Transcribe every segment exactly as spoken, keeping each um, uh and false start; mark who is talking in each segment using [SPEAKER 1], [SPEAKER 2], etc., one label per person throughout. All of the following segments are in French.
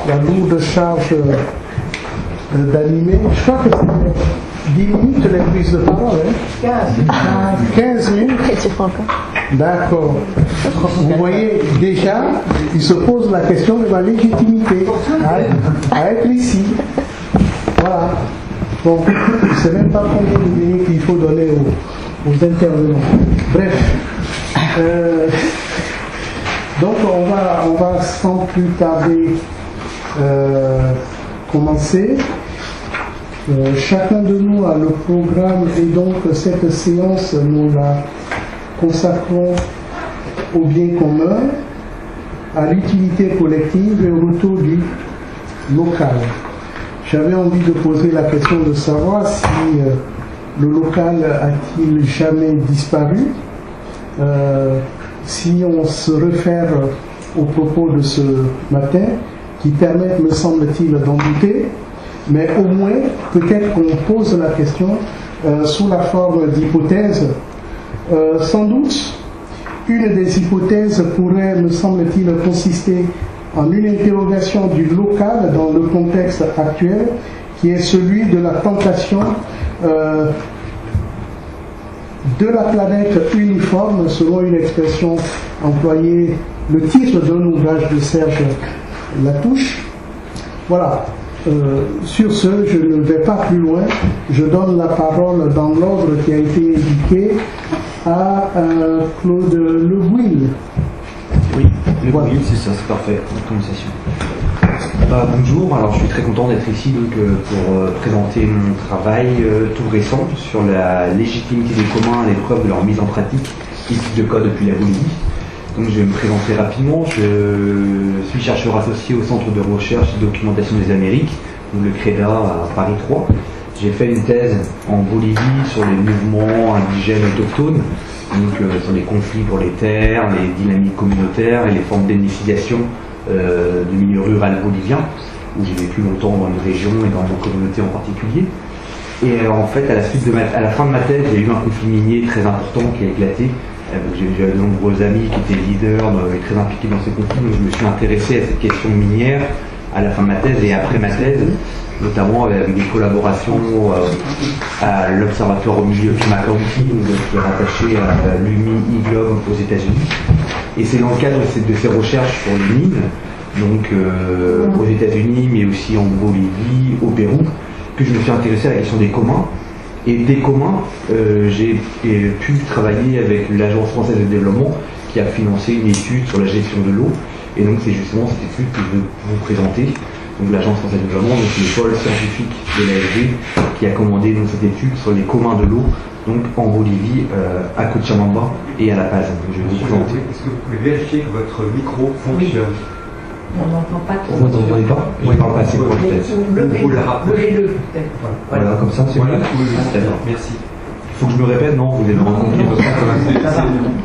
[SPEAKER 1] la lourde charge euh, d'animer. Je crois que c'est dix minutes les prises de parole. Hein? quinze minutes. D'accord. Vous voyez, déjà, il se pose la question de ma légitimité à, à être ici. Voilà. Donc, je ne sais même pas combien de minutes il faut donner aux, aux intervenants. Bref. Euh, donc, on va, on va sans plus tarder euh, commencer. Euh, chacun de nous a le programme et donc cette séance, nous la consacrons au bien commun, à l'utilité collective et au retour du local. J'avais envie de poser la question de savoir si euh, le local a-t-il jamais disparu, euh, si on se réfère aux propos de ce matin, qui permettent, me semble-t-il, d'en douter, mais au moins, peut-être qu'on pose la question euh, sous la forme d'hypothèse. Euh, sans doute, une des hypothèses pourrait, me semble-t-il, consister en une interrogation du local dans le contexte actuel, qui est celui de la tentation euh, de la planète uniforme, selon une expression employée, le titre d'un ouvrage de Serge Latouche. Voilà. Euh, sur ce, je ne vais pas plus loin. Je donne la parole dans l'ordre qui a été indiqué à euh, Claude Le Gouil.
[SPEAKER 2] Oui, Le Gouil, c'est ça, c'est parfait, prononciation. Bah, bonjour, alors je suis très content d'être ici donc, euh, pour euh, présenter mon travail euh, tout récent sur la légitimité des communs à l'épreuve de leur mise en pratique, ici de code depuis la Bolivie. Donc je vais me présenter rapidement. Je suis chercheur associé au Centre de recherche et de documentation des Amériques, donc le CREDA à Paris trois. J'ai fait une thèse en Bolivie sur les mouvements indigènes autochtones, donc euh, sur les conflits pour les terres, les dynamiques communautaires et les formes d'ethnicisation euh, du milieu rural bolivien, où j'ai vécu longtemps dans une région et dans une communauté en particulier. Et euh, en fait, à la, suite de ma, à la fin de ma thèse, il y a eu un conflit minier très important qui a éclaté. J'ai de nombreux amis qui étaient leaders et très impliqués dans ces conflits, donc je me suis intéressé à cette question minière à la fin de ma thèse et après ma thèse, notamment avec des collaborations à l'Observatoire au milieu Pima County, qui est rattaché à l'U M I IGLOB aux États-Unis. Et c'est dans le cadre de ces recherches sur les mines, donc euh, aux États-Unis, mais aussi en Bolivie, au Pérou, que je me suis intéressé à la question des communs. Et des communs, euh, j'ai pu travailler avec l'Agence française de développement qui a financé une étude sur la gestion de l'eau. Et donc c'est justement cette étude que je veux vous présenter. Donc l'Agence française de développement, donc le pôle scientifique de l'A F D, qui a commandé donc, cette étude sur les communs de l'eau, donc en Bolivie, euh, à Cochabamba et à La Paz. Donc, je vais vous présenter.
[SPEAKER 3] Est-ce que vous pouvez vérifier que votre micro fonctionne?
[SPEAKER 4] On n'entend pas trop.
[SPEAKER 2] Vous n'entendez pas? Je parle pas assez pour le test.
[SPEAKER 4] Levez-le peut-être.
[SPEAKER 2] Voilà, comme ça, c'est
[SPEAKER 3] voilà.
[SPEAKER 2] mieux.
[SPEAKER 3] Oui, oui,
[SPEAKER 2] D'accord.
[SPEAKER 3] merci.
[SPEAKER 2] Il faut que je me répète, non? Vous avez rencontré votre
[SPEAKER 3] Ça va.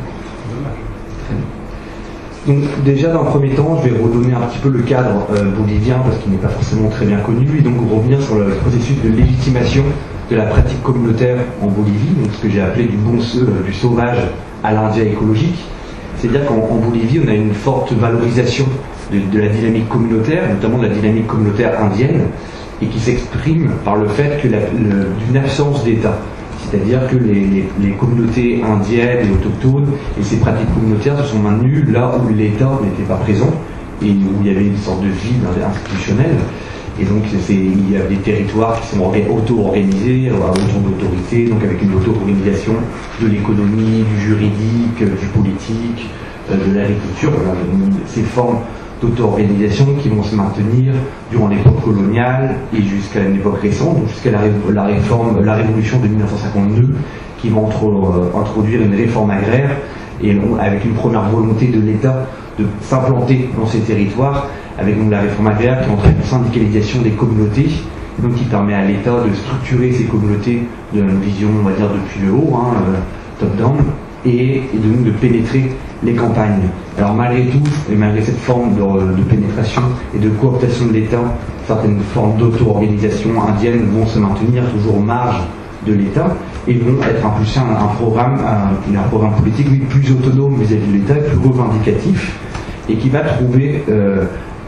[SPEAKER 2] Donc déjà dans le premier temps, je vais redonner un petit peu le cadre euh, bolivien parce qu'il n'est pas forcément très bien connu et donc revenir sur le processus de légitimation de la pratique communautaire en Bolivie, donc ce que j'ai appelé du bon euh, du sauvage à l'Indien écologique. C'est-à-dire qu'en en Bolivie, on a une forte valorisation de, de la dynamique communautaire, notamment de la dynamique communautaire indienne, et qui s'exprime par le fait que la, le, d'une absence d'État. C'est-à-dire que les, les, les communautés indiennes et autochtones et ces pratiques communautaires se sont maintenues là où l'État n'était pas présent et où il y avait une sorte de vide institutionnel. Et donc c'est, il y a des territoires qui sont auto-organisés autour d'autorités, donc avec une auto-organisation de l'économie, du juridique, du politique, de l'agriculture. Voilà, ces formes d'auto-organisation qui vont se maintenir durant l'époque coloniale et jusqu'à une époque récente, donc jusqu'à la, la réforme, la révolution de mille neuf cent cinquante-deux, qui va entre, euh, introduire une réforme agraire et on, avec une première volonté de l'État de s'implanter dans ces territoires, avec donc la réforme agraire qui entraîne une syndicalisation des communautés, donc qui permet à l'État de structurer ces communautés d'une vision, on va dire, depuis le haut, hein, euh, top-down, et, et de, de pénétrer les campagnes. Alors malgré tout, et malgré cette forme de, de pénétration et de cooptation de l'État, certaines formes d'auto-organisation indienne vont se maintenir toujours aux marges de l'État et vont être impulsés un, un programme, un, un programme politique oui, plus autonome vis-à-vis de l'État, plus revendicatif, et qui va trouver euh,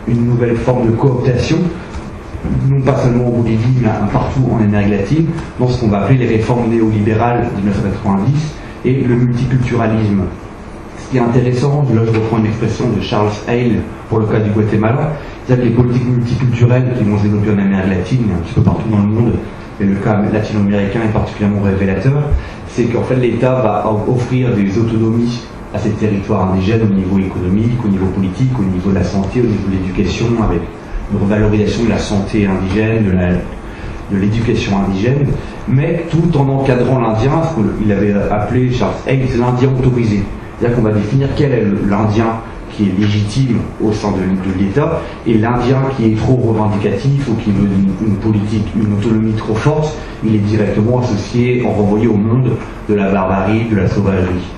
[SPEAKER 2] une nouvelle forme de cooptation, non pas seulement en Bolivie, mais partout en Amérique latine, dans ce qu'on va appeler les réformes néolibérales de mille neuf cent quatre-vingt-dix et le multiculturalisme. Ce qui est intéressant, là je reprends une expression de Charles Hale pour le cas du Guatemala, c'est-à-dire que les politiques multiculturelles qui vont se développer en Amérique latine, et un petit peu partout dans le monde, et le cas latino-américain est particulièrement révélateur, c'est qu'en fait l'État va offrir des autonomies à ces territoires indigènes au niveau économique, au niveau politique, au niveau de la santé, au niveau de l'éducation, avec une revalorisation de la santé indigène, de la, de l'éducation indigène, mais tout en encadrant l'Indien, ce qu'il avait appelé Charles Hale, c'est l'Indien autorisé. C'est-à-dire qu'on va définir quel est l'Indien qui est légitime au sein de, de l'État et l'Indien qui est trop revendicatif ou qui veut une, une politique, une autonomie trop forte, il est directement associé, en renvoyé au monde de la barbarie, de la sauvagerie.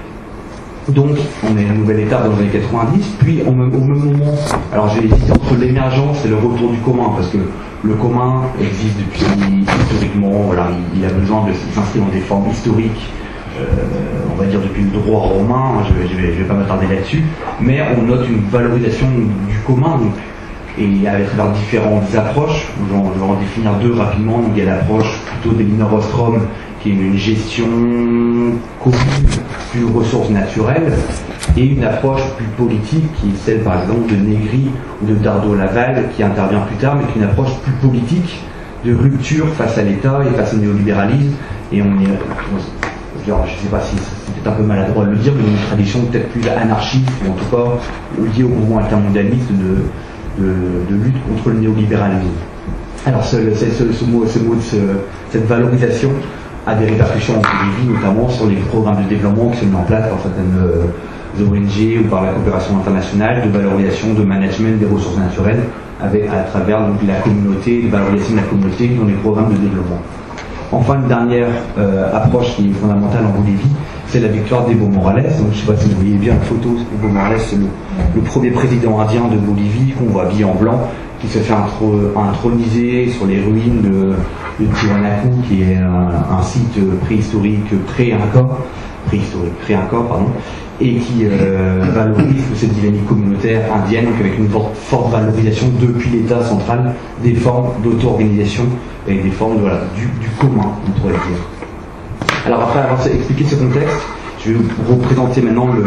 [SPEAKER 2] Donc, on est un nouvel État dans les années quatre-vingt-dix, puis au même, au même moment, alors j'ai hésité entre l'émergence et le retour du commun, parce que le commun existe depuis historiquement, voilà, il, il a besoin de s'inscrire dans des formes historiques, euh, on va dire depuis le droit romain, je ne vais, vais pas m'attarder là-dessus, mais on note une valorisation du commun, donc, et avec leurs différentes approches, je vais, en, je vais en définir deux rapidement. Donc, il y a l'approche plutôt d'Elinor Ostrom, qui est une gestion commune plus ressources naturelles, et une approche plus politique, qui est celle par exemple de Negri ou de Dardo-Laval, qui intervient plus tard, mais qui est une approche plus politique, de rupture face à l'État et face au néolibéralisme, et on est, je ne sais pas si c'est peut-être un peu maladroit de le dire, mais une tradition peut-être plus anarchiste, ou en tout cas liée au mouvement altermondialiste de, de, de lutte contre le néolibéralisme. Alors ce, ce, ce, ce mot, ce mot de ce, cette valorisation a des répercussions en Bolivie, notamment sur les programmes de développement qui sont mis en place par certaines euh, O N G ou par la coopération internationale de valorisation, de management des ressources naturelles avec, à travers donc, la communauté, de valorisation de la communauté dans les programmes de développement. Enfin, une dernière euh, approche qui est fondamentale en Bolivie, c'est la victoire d'Evo Morales. Donc, je ne sais pas si vous voyez bien la photo, Evo Morales, c'est le, le premier président indien de Bolivie qu'on voit habillé en blanc, qui se fait intro, introniser sur les ruines de, de Tiwanaku, qui est un, un site préhistorique pré-inca, préhistorique pré-inca, pardon, et qui euh, valorise cette dynamique communautaire indienne, donc avec une forte, forte valorisation depuis l'État central des formes d'auto-organisation et des formes de, voilà, du, du commun, on pourrait dire. Alors après avoir expliqué ce contexte, je vais vous représenter maintenant le,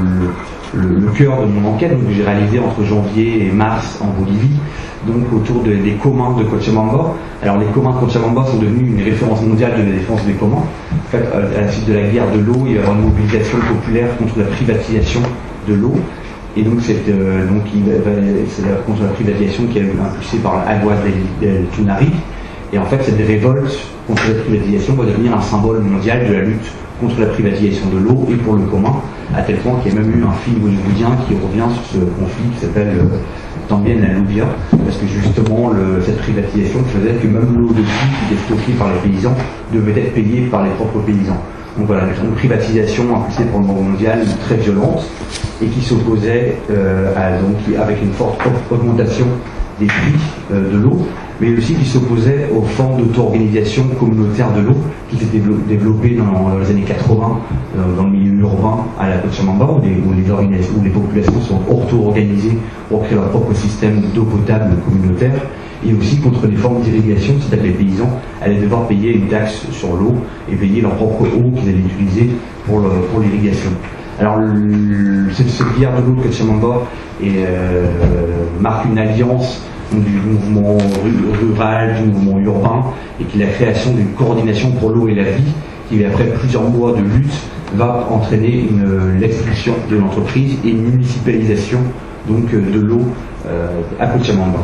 [SPEAKER 2] le, le, le cœur de mon enquête, donc, que j'ai réalisé entre janvier et mars en Bolivie, donc autour de, des communs de Cochabamba. Alors les communs de Cochabamba sont devenus une référence mondiale de la défense des communs. En fait, à la suite de la guerre de l'eau, il y a une mobilisation populaire contre la privatisation de l'eau. Et donc, c'est euh, donc, contre la privatisation qui est impulsée par Aguas del Tunari. Et en fait, cette révolte contre la privatisation va devenir un symbole mondial de la lutte contre la privatisation de l'eau et pour le commun, à tel point qu'il y a même eu un film hollywoodien qui revient sur ce conflit qui s'appelle euh, Tambien la Lluvia, parce que justement le, cette privatisation faisait que même l'eau de pluie qui était stockée par les paysans devait être payée par les propres paysans. Donc voilà, une privatisation impulsée par le monde mondial très violente et qui s'opposait euh, à, donc, avec une forte augmentation des prix euh, de l'eau, mais aussi qui s'opposait aux formes d'auto-organisation communautaire de l'eau qui s'étaient développées dans, dans les années quatre-vingts euh, dans le milieu urbain à la Cochabamba, où les, où les, organisations, où les populations sont auto-organisées pour créer leur propre système d'eau potable communautaire, et aussi contre les formes d'irrigation, c'est-à-dire que les paysans allaient devoir payer une taxe sur l'eau et payer leur propre eau qu'ils allaient utiliser pour, le, pour l'irrigation. Alors, le, cette, cette guerre de l'eau de Cochabamba euh, marque une alliance du mouvement rural, du mouvement urbain, et qui est la création d'une coordination pour l'eau et la vie, qui après plusieurs mois de lutte va entraîner une, l'expulsion de l'entreprise et une municipalisation donc, de l'eau euh, à Cochabamba.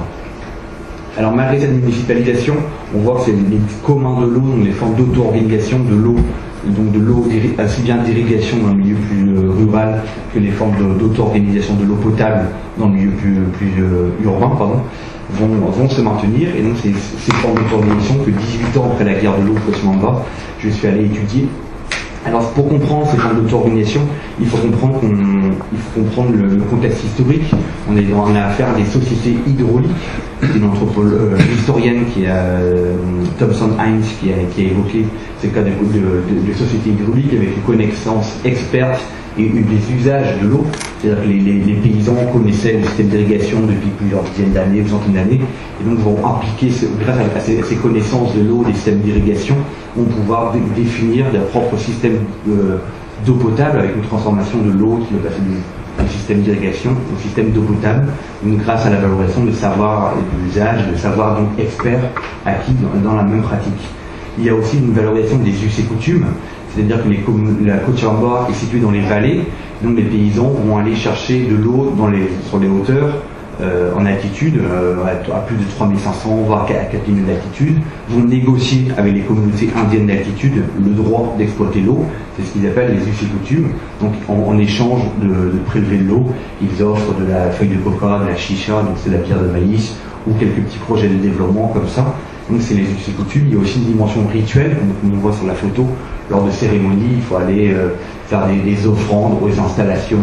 [SPEAKER 2] Alors malgré cette municipalisation, on voit que c'est les communs de l'eau, donc les formes d'auto-organisation de l'eau, donc de l'eau aussi bien d'irrigation dans le milieu plus euh, rural que les formes d'auto-organisation de l'eau potable dans le milieu plus, plus euh, urbain, pardon, vont, vont se maintenir. Et donc c'est ces formes d'auto-organisation que dix-huit ans après la guerre de l'eau de Cochabamba, je suis allé étudier. Alors pour comprendre ces formes d'auto-organisation, il faut comprendre qu'on, il faut comprendre le, le contexte historique. On, est, on a affaire à des sociétés hydrauliques une anthropologue, euh, une historienne qui est euh, Thomson Hines qui a, qui a évoqué ce cas de, de, de, de société hydraulique avec une connaissance experte et des usages de l'eau. C'est-à-dire que les, les, les paysans connaissaient le système d'irrigation depuis plusieurs dizaines d'années, plusieurs centaines d'années, et donc vont appliquer, ce, grâce à, à, ces, à ces connaissances de l'eau, des systèmes d'irrigation, vont pouvoir dé, définir leur propre système euh, d'eau potable avec une transformation de l'eau qui va passer du, du système d'irrigation au système d'eau potable, donc grâce à la valorisation de savoir et de l'usage, de savoir donc experts acquis dans, dans la même pratique. Il y a aussi une valorisation des us et coutumes, c'est-à-dire que les, la Cochabamba est située dans les vallées, donc les paysans vont aller chercher de l'eau dans les, sur les hauteurs, euh, en altitude, euh, à, à plus de trois mille cinq cents, voire à quatre mille d'altitude, vont négocier avec les communautés indiennes d'altitude le droit d'exploiter l'eau, c'est ce qu'ils appellent les us et coutumes. Donc en, en échange de, de prélever de l'eau, ils offrent de la feuille de coca, de la chicha, donc c'est la pierre de maïs, ou quelques petits projets de développement comme ça. Donc c'est les us et coutumes. Il y a aussi une dimension rituelle, comme on voit sur la photo. Lors de cérémonies, il faut aller euh, faire des, des offrandes aux installations,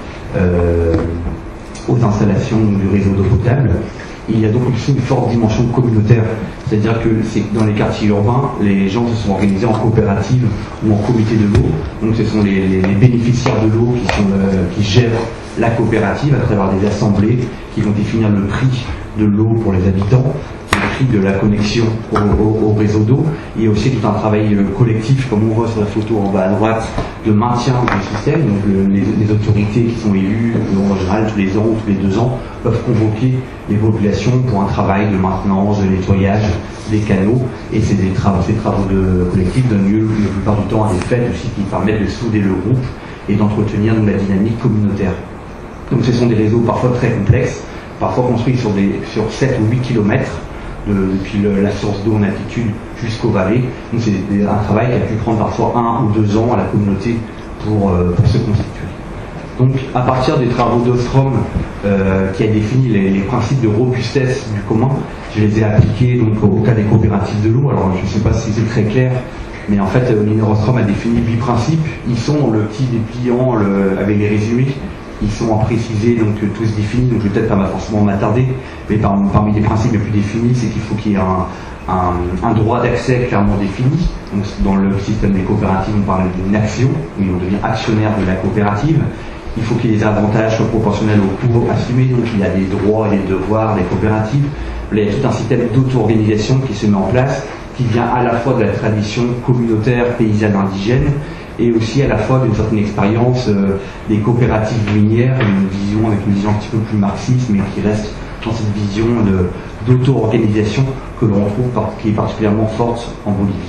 [SPEAKER 2] euh, aux installations du réseau d'eau potable. Il y a donc aussi une forte dimension communautaire, c'est-à-dire que c'est dans les quartiers urbains, les gens se sont organisés en coopérative ou en comité de l'eau. Donc ce sont les, les, les bénéficiaires de l'eau qui, sont, euh, qui gèrent la coopérative à travers des assemblées qui vont définir le prix de l'eau pour les habitants, le prix de la connexion au, au, au réseau d'eau. Il y a aussi tout un travail euh, collectif, comme on voit sur la photo en bas à droite, de maintien du système. Donc le, les, les autorités qui sont élues, en général tous les ans ou tous les deux ans, peuvent convoquer les populations pour un travail de maintenance, de nettoyage des canaux. Et ces, des travaux, ces travaux de collectifs donnent lieu la plupart du temps à des fêtes aussi qui permettent de souder le groupe et d'entretenir la dynamique communautaire. Donc ce sont des réseaux parfois très complexes, parfois construits sur, des, sur sept ou huit kilomètres, de, depuis le, la source d'eau en altitude jusqu'aux vallées. Donc c'est un travail qui a pu prendre parfois un ou deux ans à la communauté pour, euh, pour se constituer. Donc à partir des travaux d'Ostrom, euh, qui a défini les, les principes de robustesse du commun, je les ai appliqués donc, au cas des coopératives de l'eau. Alors je ne sais pas si c'est très clair, mais en fait Miner Ostrom a défini huit principes. Ils sont dans le petit dépliant le, avec les résumés. Ils sont en précisé, donc tous définis, donc je vais peut-être pas forcément m'attarder, mais par, parmi les principes les plus définis, c'est qu'il faut qu'il y ait un, un, un droit d'accès clairement défini. Donc dans le système des coopératives, on parle d'une action, où ils vont devenir actionnaires de la coopérative. Il faut qu'il y ait des avantages soient proportionnels au coût assumé, donc il y a des droits et des devoirs des coopératives. Là, il y a tout un système d'auto-organisation qui se met en place, qui vient à la fois de la tradition communautaire, paysanne, indigène, et aussi à la fois d'une certaine expérience euh, des coopératives minières, une vision avec une vision un petit peu plus marxiste, mais qui reste dans cette vision d'auto-organisation que l'on retrouve, par, qui est particulièrement forte en Bolivie.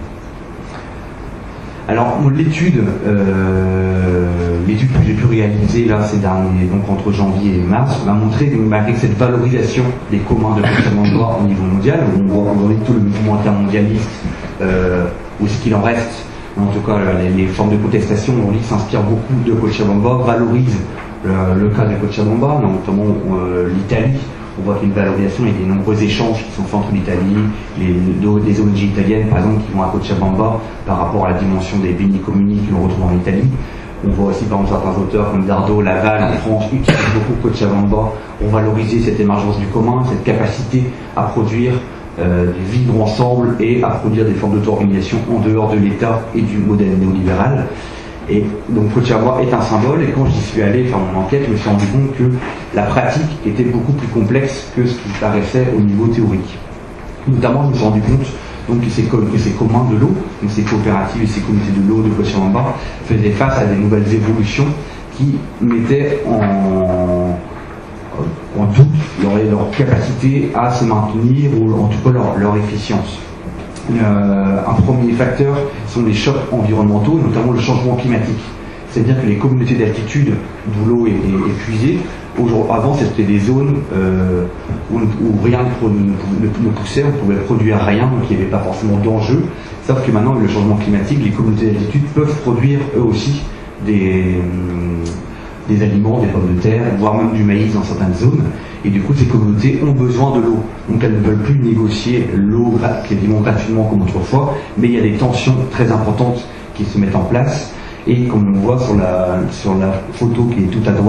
[SPEAKER 2] Alors l'étude, euh, l'étude que j'ai pu réaliser là ces derniers, donc entre janvier et mars, m'a montré que malgré cette valorisation des communs de Cochabamba au niveau mondial, où on voit aujourd'hui tout le mouvement intermondialiste, euh, ou ce qu'il en reste. En tout cas, les, les formes de contestation, on dit, s'inspirent beaucoup de Cochabamba, valorisent le, le cas de Cochabamba, notamment euh, l'Italie. On voit qu'il y a une valorisation et des nombreux échanges qui sont faits entre l'Italie, les, les O N G italiennes, par exemple, qui vont à Cochabamba par rapport à la dimension des bénis communis que l'on retrouve en Italie. On voit aussi, par exemple, certains auteurs comme Dardo, Laval, en France, utilisent beaucoup Cochabamba pour valoriser cette émergence du commun, cette capacité à produire, Euh, de vivre ensemble et à produire des formes d'auto-organisation en dehors de l'État et du modèle néolibéral. Et donc Cochabamba est un symbole, et quand j'y suis allé faire mon enquête, je me suis rendu compte que la pratique était beaucoup plus complexe que ce qui paraissait au niveau théorique. Notamment, je me suis rendu compte donc, que, ces, que ces communs de l'eau, donc ces coopératives et ces comités de l'eau de Cochabamba, faisaient face à des nouvelles évolutions qui mettaient en en doute leur, leur capacité à se maintenir, ou en tout cas leur, leur efficience. Euh, un premier facteur sont les chocs environnementaux, notamment le changement climatique. C'est-à-dire que les communautés d'altitude d'où l'eau est, est, est puisée, avant c'était des zones euh, où, où rien ne, ne, ne poussait, on pouvait produire rien, donc il n'y avait pas forcément d'enjeu. Sauf que maintenant, avec le changement climatique, les communautés d'altitude peuvent produire eux aussi des... des aliments, des pommes de terre, voire même du maïs dans certaines zones. Et du coup, ces communautés ont besoin de l'eau. Donc elles ne veulent plus négocier l'eau quasiment gratuitement comme autrefois, mais il y a des tensions très importantes qui se mettent en place. Et comme on voit sur la, sur la photo qui est tout à droite,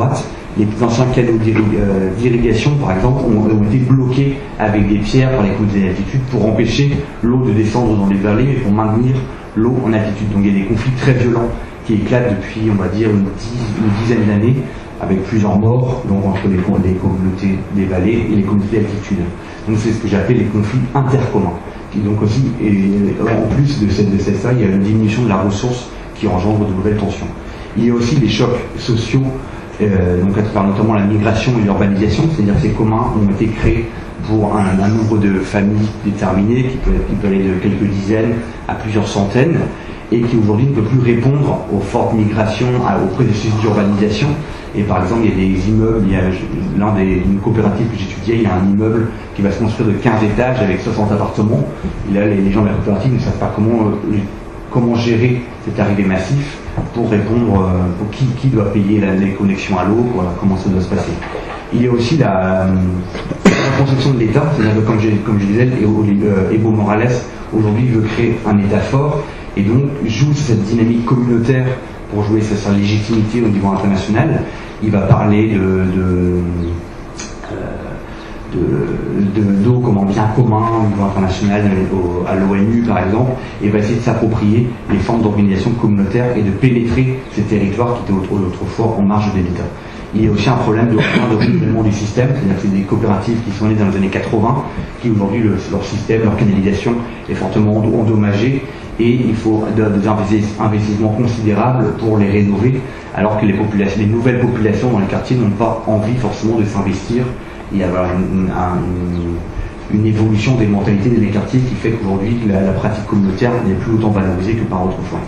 [SPEAKER 2] Les anciens canaux d'irrigation, par exemple, ont, ont été bloqués avec des pierres par les communautés d'altitude pour empêcher l'eau de descendre dans les vallées et pour maintenir l'eau en altitude. Donc il y a des conflits très violents qui éclatent depuis, on va dire, une, dix, une dizaine d'années, avec plusieurs morts, donc entre les, les communautés des vallées et les communautés d'altitude. Donc c'est ce que j'appelle les conflits intercommuns. Et donc aussi, et en plus de cette, de cette ça, il y a une diminution de la ressource qui engendre de nouvelles tensions. Il y a aussi des chocs sociaux, euh, donc à travers notamment la migration et l'urbanisation, c'est-à-dire que ces communs ont été créés pour un, un nombre de familles déterminées, qui peut, qui peut aller de quelques dizaines à plusieurs centaines, et qui aujourd'hui ne peut plus répondre aux fortes migrations, à, aux processus d'urbanisation. Et par exemple, il y a des immeubles, il y a l'un des, une coopérative que j'étudiais, il y a un immeuble qui va se construire de quinze étages avec soixante appartements. Et là, les, les gens de la coopérative ne savent pas comment, euh, comment gérer cette arrivée massive pour répondre, euh, pour qui, qui doit payer la, les connexions à l'eau, voilà, comment ça doit se passer. Il y a aussi la, euh, la construction de l'État, c'est-à-dire que comme je, comme je disais, euh, Evo Morales aujourd'hui veut créer un État fort et donc joue cette dynamique communautaire pour jouer sur sa légitimité au niveau international. Il va parler de, de, euh, de, de, d'eau comme un bien commun au niveau international, au, à l'ONU par exemple, et va essayer de s'approprier les formes d'organisation communautaire et de pénétrer ces territoires qui étaient autrefois en marge de l'État. Il y a aussi un problème de, de renouvellement du système, c'est-à-dire que c'est des coopératives qui sont nées dans les années quatre-vingts, qui aujourd'hui, le, leur système, leur canalisation est fortement endommagée, et il faut des investissements considérables pour les rénover, alors que les, populations, les nouvelles populations dans les quartiers n'ont pas envie forcément de s'investir. Il y a voilà, une, une, une évolution des mentalités des quartiers qui fait qu'aujourd'hui la, la pratique communautaire n'est plus autant valorisée que par autrefois.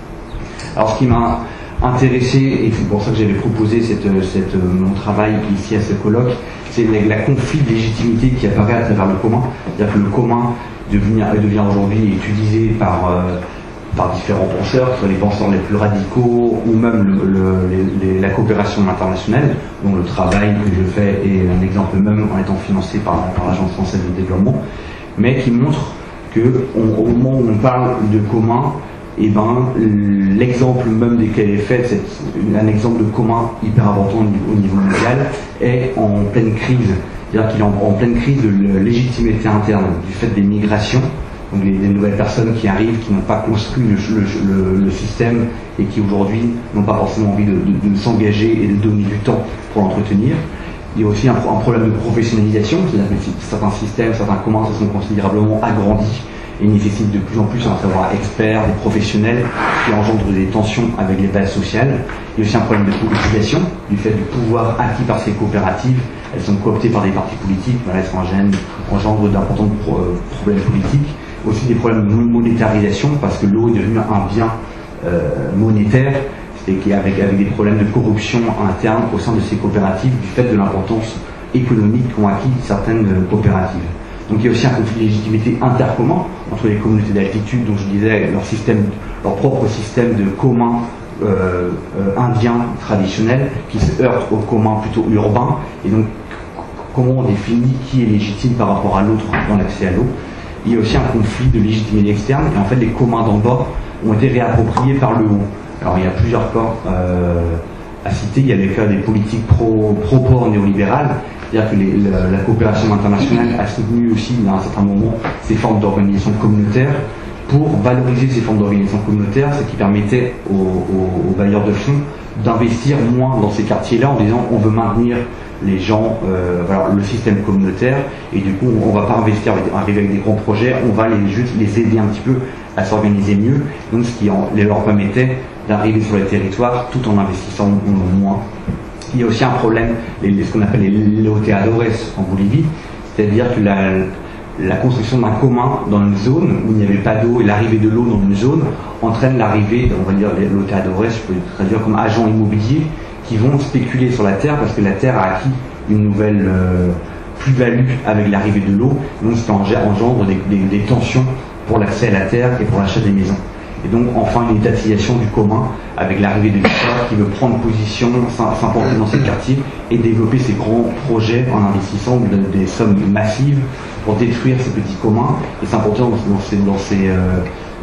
[SPEAKER 2] Alors ce qui m'a intéressé, et c'est pour ça que j'avais proposé cette, cette, mon travail ici à ce colloque, c'est la, la conflit de légitimité qui apparaît à travers le commun. C'est-à-dire que le commun devient, devient aujourd'hui utilisé par, euh, par différents penseurs, que ce soit les penseurs les plus radicaux ou même le, le, les, les, la coopération internationale, dont le travail que je fais est un exemple même en étant financé par, par l'Agence française de développement, mais qui montre que on, au moment où on parle de commun, et ben l'exemple même desquels est fait, c'est un exemple de commun hyper important au niveau, au niveau mondial, est en pleine crise. C'est-à-dire qu'il est en, en pleine crise de légitimité interne du fait des migrations, donc les, des nouvelles personnes qui arrivent, qui n'ont pas construit le, le, le, le système et qui aujourd'hui n'ont pas forcément envie de, de, de s'engager et de donner du temps pour l'entretenir. Il y a aussi un, un problème de professionnalisation, c'est-à-dire que certains systèmes, certains communs se sont considérablement agrandis et nécessitent de plus en plus un savoir expert, des professionnels qui engendrent des tensions avec les bases sociales. Il y a aussi un problème de politisation, du fait du pouvoir acquis par ces coopératives. Elles sont cooptées par des partis politiques, voilà, elles engendrent d'importants pro problèmes politiques. Aussi des problèmes de monétarisation, parce que l'eau est devenue un bien euh, monétaire, c'est avec, avec des problèmes de corruption interne au sein de ces coopératives, du fait de l'importance économique qu'ont acquis certaines coopératives. Donc il y a aussi un conflit de légitimité intercommun entre les communautés d'altitude, dont je disais leur système, leur propre système de commun euh, euh, indien traditionnel, qui se heurte au commun plutôt urbain, et donc comment on définit qui est légitime par rapport à l'autre dans l'accès à l'eau. Il y a aussi un conflit de légitimité externe, et en fait les communs d'en bas ont été réappropriés par le haut. Alors il y a plusieurs cas euh, à citer. Il y a les cas des politiques pro, pro-port néolibérales, c'est-à-dire que les, la, la coopération internationale a soutenu aussi à un certain moment ces formes d'organisation communautaire pour valoriser ces formes d'organisation communautaire, ce qui permettait aux, aux, aux bailleurs de fonds d'investir moins dans ces quartiers-là en disant on veut maintenir les gens, euh, voilà, le système communautaire, et du coup on ne va pas investir avec, arriver avec des grands projets, on va les, juste les aider un petit peu à s'organiser mieux, donc ce qui en, leur permettait d'arriver sur les territoires tout en investissant moins. Il y a aussi un problème, les, ce qu'on appelle les loteadores en Bolivie, c'est-à-dire que la, la construction d'un commun dans une zone où il n'y avait pas d'eau et l'arrivée de l'eau dans une zone entraîne l'arrivée, on va dire les loteadores, je peux traduire comme agents immobiliers, qui vont spéculer sur la terre parce que la terre a acquis une nouvelle euh, plus-value avec l'arrivée de l'eau, donc ça engendre des, des, des tensions pour l'accès à la terre et pour l'achat des maisons. Et donc enfin une étatisation du commun avec l'arrivée de l'État qui veut prendre position, s'importer dans ces quartiers et développer ses grands projets en investissant de, des sommes massives pour détruire ces petits communs et s'importer dans, dans ces, dans ces, euh,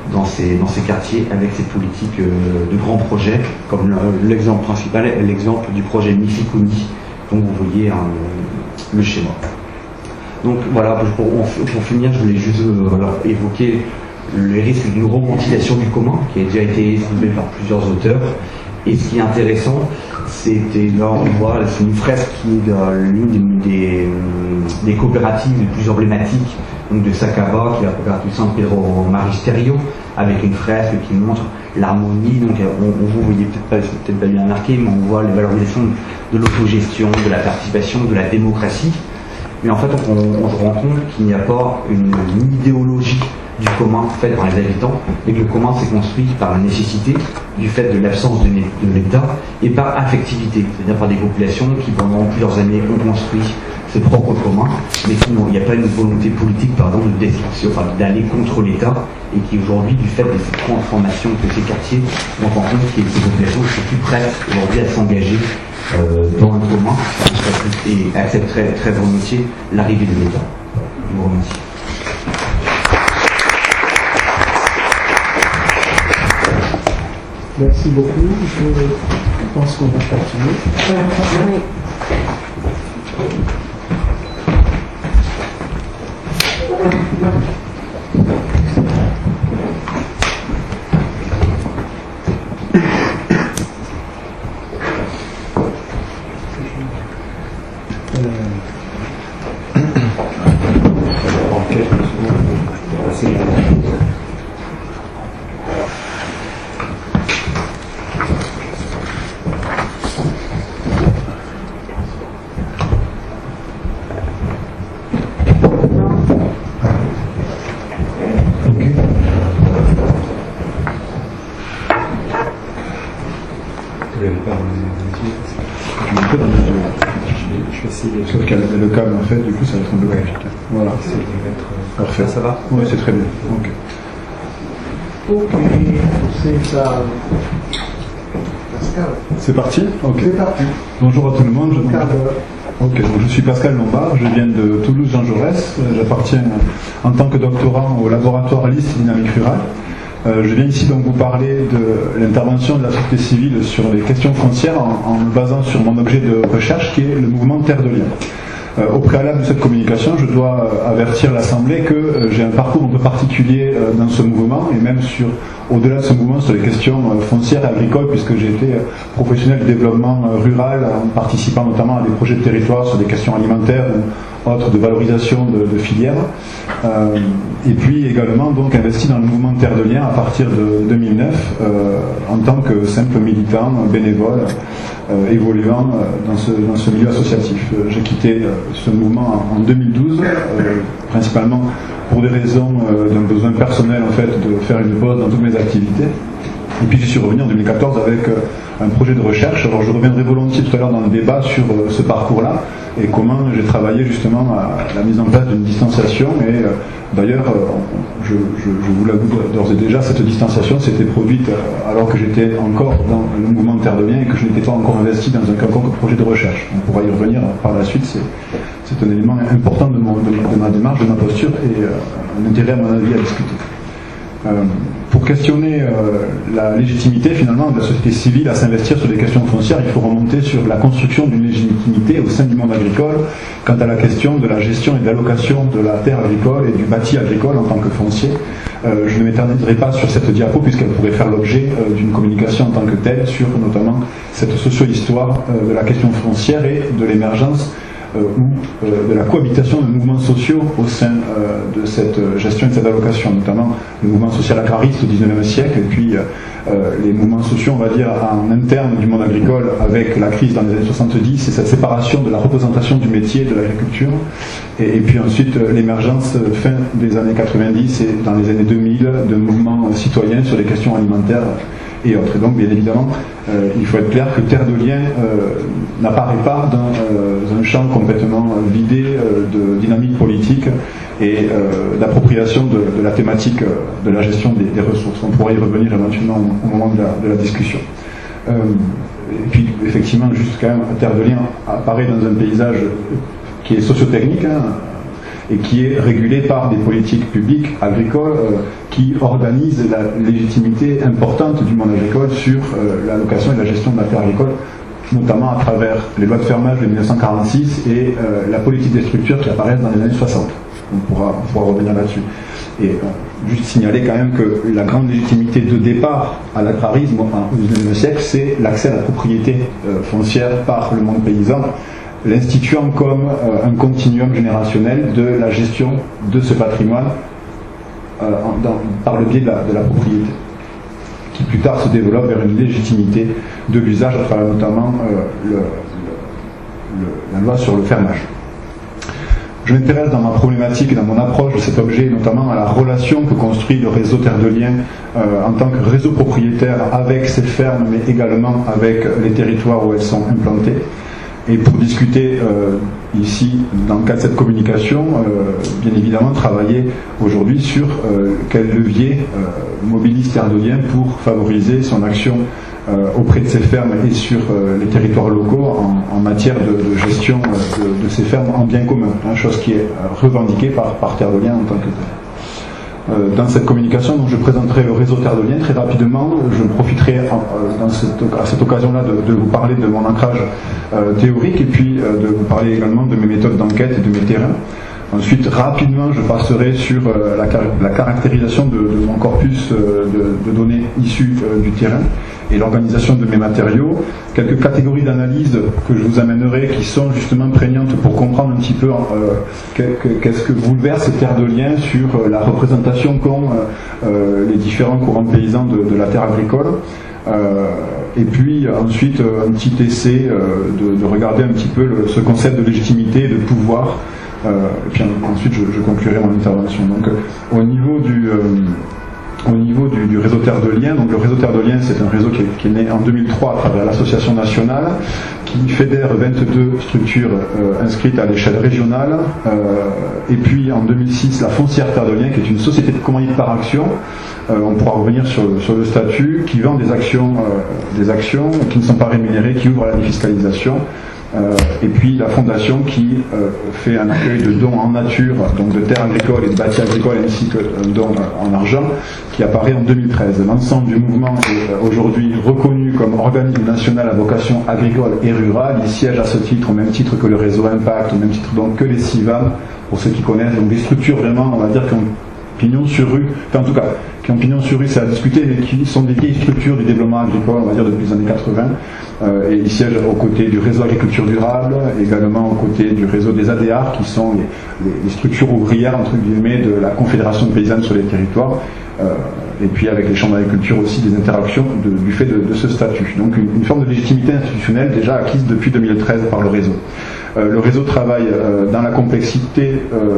[SPEAKER 2] dans ces, dans ces quartiers avec cette politique euh, de grands projets, comme l'exemple principal est l'exemple du projet Mifikuni, dont vous voyez hein, le schéma. Donc voilà, pour, pour finir, je voulais juste euh, voilà, évoquer les risques d'une romantisation du commun, qui a déjà été soulevé par plusieurs auteurs. Et ce qui est intéressant, c'était là on voit, c'est une fresque qui est dans l'une des, des coopératives les plus emblématiques, donc de Sacaba, qui est la coopérative San Pedro Magisterio, avec une fresque qui montre l'harmonie. Donc on, on vous voyez peut-être pas, peut-être pas bien marqué, mais on voit les valorisations de l'autogestion, de la participation, de la démocratie. Mais en fait, on, on se rend compte qu'il n'y a pas une, une idéologie du commun fait par les habitants, et que le commun s'est construit par la nécessité, du fait de l'absence de, de l'État, et par affectivité, c'est-à-dire par des populations qui pendant plusieurs années ont construit ses propres communs, mais qui n'ont, il n'y a pas une volonté politique pardon, de destruction, enfin, d'aller contre l'État, et qui aujourd'hui, du fait de cette transformation de ces quartiers, on rend compte que ces populations sont plus prêtes aujourd'hui à s'engager euh, dans le commun et accepteraient très volontiers l'arrivée de l'État. Je vous remercie.
[SPEAKER 1] Merci beaucoup. Je pense qu'on va continuer.
[SPEAKER 5] Le câble en fait, du coup ça va être un peu compliqué. Voilà. Parfait.
[SPEAKER 3] Ça va?
[SPEAKER 5] Oui, c'est très bien. Ok.
[SPEAKER 1] Ok, c'est ça. Pascal.
[SPEAKER 5] C'est parti? Ok.
[SPEAKER 1] C'est parti.
[SPEAKER 5] Bonjour à tout le monde. Je,
[SPEAKER 1] Pascal.
[SPEAKER 5] ok, donc je suis Pascal Lombard, je viens de Toulouse-Jean Jaurès. J'appartiens en tant que doctorant au laboratoire Liste Dynamique Rurale. Euh, je viens ici donc vous parler de l'intervention de la société civile sur les questions foncières en, en me basant sur mon objet de recherche qui est le mouvement Terre de Liens. Euh, au préalable de cette communication, je dois euh, avertir l'Assemblée que euh, j'ai un parcours un peu particulier euh, dans ce mouvement et même sur, au-delà de ce mouvement sur les questions euh, foncières et agricoles, puisque j'ai été euh, professionnel de développement euh, rural en participant notamment à des projets de territoire sur des questions alimentaires ou autres de valorisation de, de filières. Euh, et puis également donc investi dans le mouvement Terre de Liens à partir de deux mille neuf euh, en tant que simple militant, bénévole, euh, évoluant euh, dans, ce, dans ce milieu associatif. Euh, j'ai quitté euh, ce mouvement en, en deux mille douze, euh, principalement pour des raisons euh, d'un besoin personnel en fait de faire une pause dans toutes mes activités. Et puis j'y suis revenu en deux mille quatorze avec euh, un projet de recherche. Alors je reviendrai volontiers tout à l'heure dans le débat sur euh, ce parcours-là et comment j'ai travaillé justement à la mise en place d'une distanciation. Et euh, d'ailleurs, euh, je, je, je vous l'avoue d'ores et déjà, cette distanciation s'était produite euh, alors que j'étais encore dans le mouvement Terre de Liens et que je n'étais pas encore investi dans un quelconque projet de recherche. On pourra y revenir par la suite. C'est, c'est un élément important de, mon, de, de ma démarche, de ma posture et euh, un intérêt à mon avis à discuter. Euh, pour questionner euh, la légitimité finalement de la société civile à s'investir sur des questions foncières, il faut remonter sur la construction d'une légitimité au sein du monde agricole quant à la question de la gestion et de l'allocation de la terre agricole et du bâti agricole en tant que foncier. Euh, je ne m'éterniserai pas sur cette diapo puisqu'elle pourrait faire l'objet euh, d'une communication en tant que telle sur notamment cette socio-histoire euh, de la question foncière et de l'émergence Euh, ou euh, de la cohabitation de mouvements sociaux au sein euh, de cette gestion et de cette allocation, notamment le mouvement social agrariste au dix-neuvième siècle et puis euh, les mouvements sociaux, on va dire, en interne du monde agricole avec la crise dans les années soixante-dix et cette séparation de la représentation du métier de l'agriculture et, et puis ensuite euh, l'émergence euh, fin des années quatre-vingt-dix et dans les années deux mille de mouvements euh, citoyens sur les questions alimentaires et autres. Et donc, bien évidemment, euh, il faut être clair que Terre de Liens euh, n'apparaît pas dans euh, un champ complètement euh, vidé euh, de dynamique politique et euh, d'appropriation de, de la thématique euh, de la gestion des, des ressources. On pourra y revenir éventuellement au, au moment de la, de la discussion. Euh, et puis, effectivement, juste quand même, Terre de Liens apparaît dans un paysage qui est sociotechnique, hein, et qui est régulé par des politiques publiques agricoles euh, qui organise la légitimité importante du monde agricole sur euh, l'allocation et la gestion de la terre agricole, notamment à travers les lois de fermage de mille neuf cent quarante-six et euh, la politique des structures qui apparaissent dans les années soixante. On pourra, on pourra revenir là-dessus. Et euh, juste signaler quand même que la grande légitimité de départ à l'agrarisme au dix-neuvième siècle, c'est l'accès à la propriété euh, foncière par le monde paysan, l'instituant comme euh, un continuum générationnel de la gestion de ce patrimoine euh, dans, par le biais de la, de la propriété, qui plus tard se développe vers une légitimité de l'usage à travers notamment euh, le, le, la loi sur le fermage. Je m'intéresse dans ma problématique et dans mon approche de cet objet, notamment à la relation que construit le réseau Terre de Liens euh, en tant que réseau propriétaire avec ses fermes, mais également avec les territoires où elles sont implantées. Et pour discuter euh, ici, dans le cadre de cette communication, euh, bien évidemment travailler aujourd'hui sur euh, quel levier euh, mobilise Terre de Liens pour favoriser son action euh, auprès de ses fermes et sur euh, les territoires locaux en, en matière de, de gestion euh, de, de ces fermes en bien commun, hein, chose qui est euh, revendiquée par, par Terre de Liens en tant que telle. Euh, dans cette communication, donc, je présenterai le réseau Terre de Liens très rapidement. Je profiterai euh, dans cette, à cette occasion-là de, de vous parler de mon ancrage euh, théorique et puis euh, de vous parler également de mes méthodes d'enquête et de mes terrains. Ensuite, rapidement, je passerai sur euh, la, la caractérisation de, de mon corpus euh, de, de données issues euh, du terrain et l'organisation de mes matériaux. Quelques catégories d'analyse que je vous amènerai qui sont justement prégnantes pour comprendre un petit peu euh, qu'est-ce que bouleverse Terre de Liens sur euh, la représentation qu'ont euh, les différents courants paysans de, de la terre agricole. Euh, et puis ensuite un petit essai euh, de, de regarder un petit peu le, ce concept de légitimité et de pouvoir. Euh, et puis ensuite je, je conclurai mon intervention. Donc euh, au niveau du euh, au niveau du, du réseau Terre de Liens, donc le réseau Terre de Liens c'est un réseau qui est, qui est né en deux mille trois à travers l'association nationale qui fédère vingt-deux structures euh, inscrites à l'échelle régionale euh, et puis en deux mille six la Foncière Terre de Liens qui est une société de commandite par action, euh, on pourra revenir sur, sur le statut, qui vend des actions, euh, des actions qui ne sont pas rémunérées, qui ouvre à la défiscalisation. Euh, et puis la fondation qui euh, fait un accueil de dons en nature, donc de terres agricoles et de bâtis agricoles, ainsi que euh, dons en argent, qui apparaît en deux mille treize. L'ensemble du mouvement est euh, aujourd'hui reconnu comme organisme national à vocation agricole et rurale. Il siège à ce titre, au même titre que le réseau Impact, au même titre donc que les C I V A M, pour ceux qui connaissent, donc des structures vraiment, on va dire, qui ont pignon sur rue, enfin en tout cas, qui ont pignon sur rue, c'est à discuter, mais qui sont des vieilles structures du développement agricole, on va dire depuis les années quatre-vingts, euh, et ils siègent aux côtés du réseau agriculture durable, également aux côtés du réseau des A D R, qui sont les, les, les structures ouvrières, entre guillemets, de la Confédération de paysannes sur les territoires, euh, et puis avec les chambres d'agriculture aussi, des interactions de, du fait de, de ce statut. Donc une, une forme de légitimité institutionnelle déjà acquise depuis deux mille treize par le réseau. Euh, le réseau travaille euh, dans la complexité euh,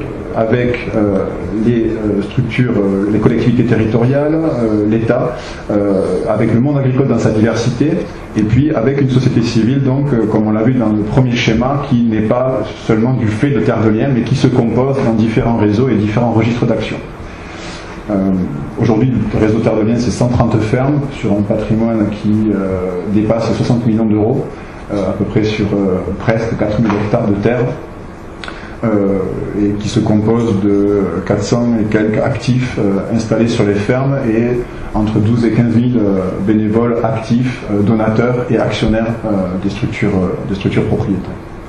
[SPEAKER 5] avec euh, les euh, structures, euh, les collectivités territoriales, euh, l'État, euh, avec le monde agricole dans sa diversité, et puis avec une société civile, donc, euh, comme on l'a vu dans le premier schéma, qui n'est pas seulement du fait de Terre de Liens, mais qui se compose dans différents réseaux et différents registres d'action. Euh, Aujourd'hui, le réseau Terre de Liens, c'est cent trente fermes sur un patrimoine qui euh, dépasse soixante millions d'euros. Euh, à peu près sur euh, presque quatre mille hectares de terre euh, et qui se compose de quatre cents et quelques actifs euh, installés sur les fermes et entre douze et quinze mille euh, bénévoles actifs, euh, donateurs et actionnaires euh, des structures, euh, des structures propriétaires.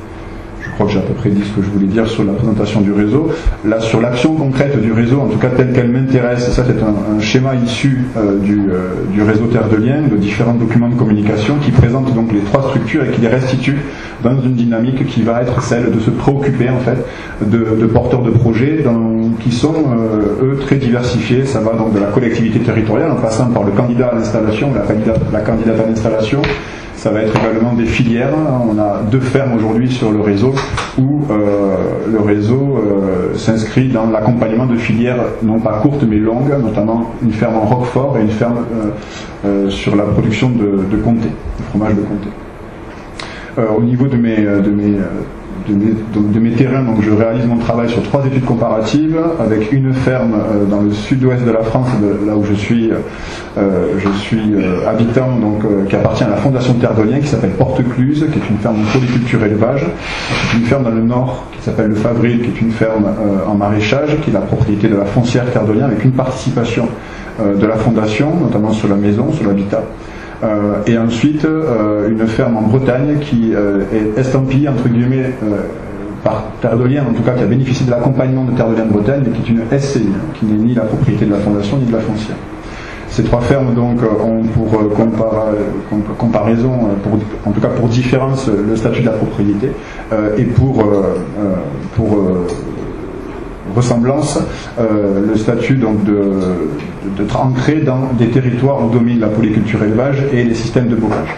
[SPEAKER 5] Je crois que j'ai à peu près dit ce que je voulais dire sur la présentation du réseau. Là, sur l'action concrète du réseau, en tout cas telle qu'elle m'intéresse, ça c'est un, un schéma issu euh, du, euh, du réseau Terre de Liens, de différents documents de communication qui présentent donc les trois structures et qui les restituent dans une dynamique qui va être celle de se préoccuper en fait de, de porteurs de projets dans, qui sont euh, eux très diversifiés. Ça va donc de la collectivité territoriale en passant par le candidat à l'installation, la candidate, la candidate à l'installation. Ça va être également des filières. On a deux fermes aujourd'hui sur le réseau où euh, le réseau euh, s'inscrit dans l'accompagnement de filières non pas courtes mais longues, notamment une ferme en Roquefort et une ferme euh, euh, sur la production de, de comté, de fromage de comté. Euh, au niveau de mes, de mes, de, mes, de, de mes terrains, donc je réalise mon travail sur trois études comparatives, avec une ferme euh, dans le sud-ouest de la France, de, là où je suis, euh, je suis euh, habitant, donc, euh, qui appartient à la Fondation Terre de Liens, qui s'appelle Porte-Cluse, qui est une ferme en polyculture élevage. C'est une ferme dans le nord qui s'appelle le Favril, qui est une ferme euh, en maraîchage, qui est la propriété de la foncière Terre de Liens, avec une participation euh, de la Fondation, notamment sur la maison, sur l'habitat. Euh, et ensuite euh, une ferme en Bretagne qui euh, est estampillée entre guillemets euh, par Terre de Liens, en tout cas qui a bénéficié de l'accompagnement de Terre de Liens Bretagne, mais qui est une S C I, qui n'est ni la propriété de la Fondation ni de la foncière. Ces trois fermes donc ont pour euh, compara comparaison, pour, en tout cas pour différence, le statut de la propriété euh, et pour, euh, pour euh, ressemblance, euh, le statut donc de, de, de ancré dans des territoires où domine la polyculture élevage et les systèmes de bocage.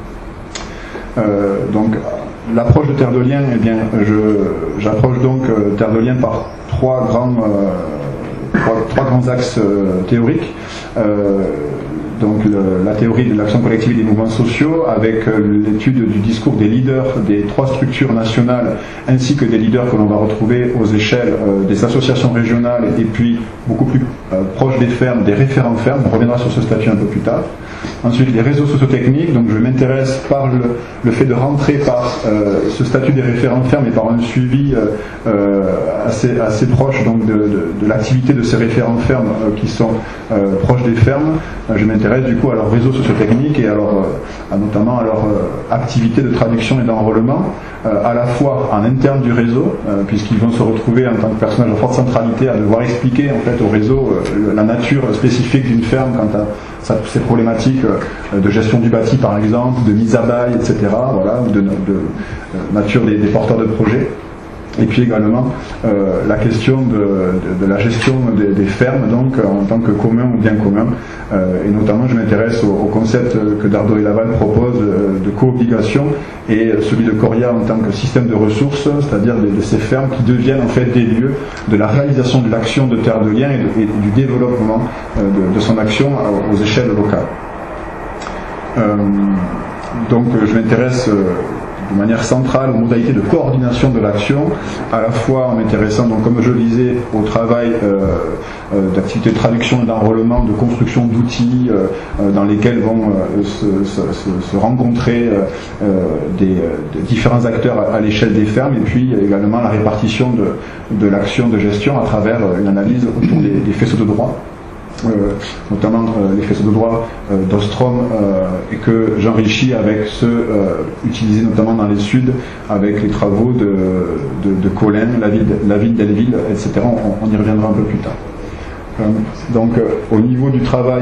[SPEAKER 5] Euh, donc l'approche de Terre de Liens, eh bien, j'approche donc euh, Terre de Liens par trois grands, euh, trois, trois grands axes euh, théoriques. Euh, donc le, la théorie de l'action collective et des mouvements sociaux, avec euh, l'étude du discours des leaders des trois structures nationales, ainsi que des leaders que l'on va retrouver aux échelles euh, des associations régionales et puis beaucoup plus euh, proches des fermes, des référents fermes. On reviendra sur ce statut un peu plus tard. Ensuite, les réseaux sociotechniques, donc je m'intéresse par le, le fait de rentrer par euh, ce statut des référents fermes et par un suivi euh, euh, assez, assez proche donc de, de, de l'activité de ces référents fermes euh, qui sont euh, proches des fermes. Euh, je m'intéresse du coup à leurs réseaux sociotechniques et à leur, euh, à notamment à leur euh, activité de traduction et d'enrôlement, euh, à la fois en interne du réseau, euh, puisqu'ils vont se retrouver en tant que personnages de forte centralité à devoir expliquer en fait au réseau euh, la nature spécifique d'une ferme quant à ces problématiques de gestion du bâti par exemple, de mise à bail, et cetera, voilà, de, de, de nature des, des porteurs de projets. Et puis également euh, la question de, de, de la gestion des, des fermes donc en tant que commun ou bien commun. Euh, et notamment je m'intéresse au, au concept que Dardo et Laval proposent de, de co-obligation et celui de Coria en tant que système de ressources, c'est-à-dire de, de ces fermes qui deviennent en fait des lieux de la réalisation de l'action de Terre de Liens et, de, et du développement euh, de, de son action aux échelles locales. Euh, donc je m'intéresse euh, de manière centrale aux modalités de coordination de l'action, à la fois en m'intéressant, donc comme je le disais, au travail euh, euh, d'activité de traduction et d'enrôlement, de construction d'outils euh, euh, dans lesquels vont euh, se, se, se rencontrer euh, des, des différents acteurs à, à l'échelle des fermes, et puis également la répartition de, de l'action de gestion à travers une analyse autour des, des faisceaux de droit. Euh, notamment euh, les faisceaux de droit euh, d'Ostrom euh, et que j'enrichis avec ceux euh, utilisés notamment dans les Suds avec les travaux de, de, de Colin, la ville, la ville d'Elleville, et cetera. On, on y reviendra un peu plus tard. Euh, donc euh, au niveau du travail,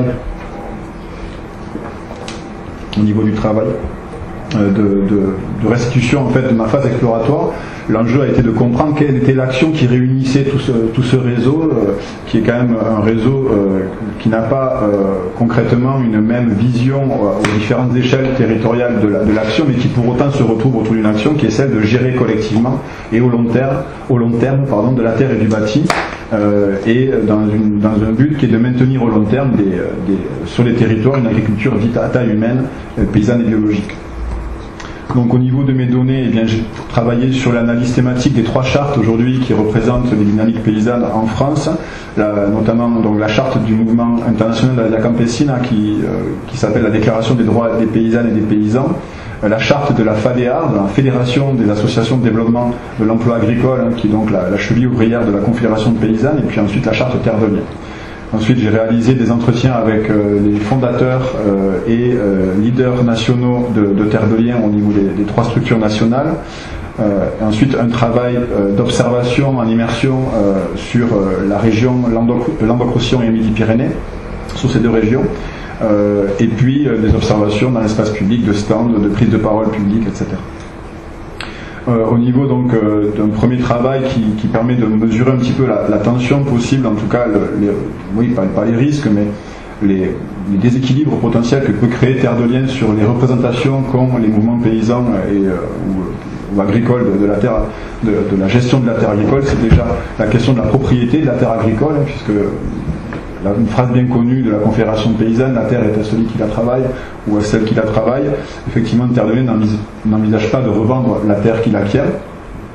[SPEAKER 5] au niveau du travail euh, de, de, de restitution en fait de ma phase exploratoire, l'enjeu a été de comprendre quelle était l'action qui réunissait tout ce, tout ce réseau, euh, qui est quand même un réseau euh, qui n'a pas euh, concrètement une même vision euh, aux différentes échelles territoriales de l'action, mais qui pour autant se retrouve autour d'une action qui est celle de gérer collectivement et au long terme, au long terme pardon, de la terre et du bâti, euh, et dans, une, dans un but qui est de maintenir au long terme des, des, sur les territoires une agriculture dite à taille humaine, euh, paysanne et biologique. Donc au niveau de mes données, eh bien, j'ai travaillé sur l'analyse thématique des trois chartes aujourd'hui qui représentent les dynamiques paysannes en France, la, notamment donc, la charte du mouvement international de la Campesina qui, euh, qui s'appelle la Déclaration des droits des paysannes et des paysans, euh, la charte de la FADEAR, de la Fédération des associations de développement de l'emploi agricole, hein, qui est donc la, la cheville ouvrière de la Confédération de paysannes, et puis ensuite la charte Terre de Liens. Ensuite, j'ai réalisé des entretiens avec euh, les fondateurs euh, et euh, leaders nationaux de, de Terre de Liens au niveau des, des trois structures nationales. Euh, et ensuite, un travail euh, d'observation en immersion euh, sur euh, la région Languedoc-Roussillon et Midi-Pyrénées, sur ces deux régions. Euh, et puis, euh, des observations dans l'espace public, de stands, de prise de parole publique, et cetera. Euh, au niveau donc euh, d'un premier travail qui, qui permet de mesurer un petit peu la, la tension possible, en tout cas, le, les, oui, pas, pas les risques, mais les, les déséquilibres potentiels que peut créer Terre de Liens sur les représentations qu'ont les mouvements paysans et, euh, ou, ou agricoles de, de la terre, de, de la gestion de la terre agricole. C'est déjà la question de la propriété de la terre agricole, hein, puisque là, une phrase bien connue de la Confédération de paysanne, la terre est à celui qui la travaille ou à celle qui la travaille. Effectivement, Terre de Liens n'envisage pas de revendre la terre qu'il acquiert.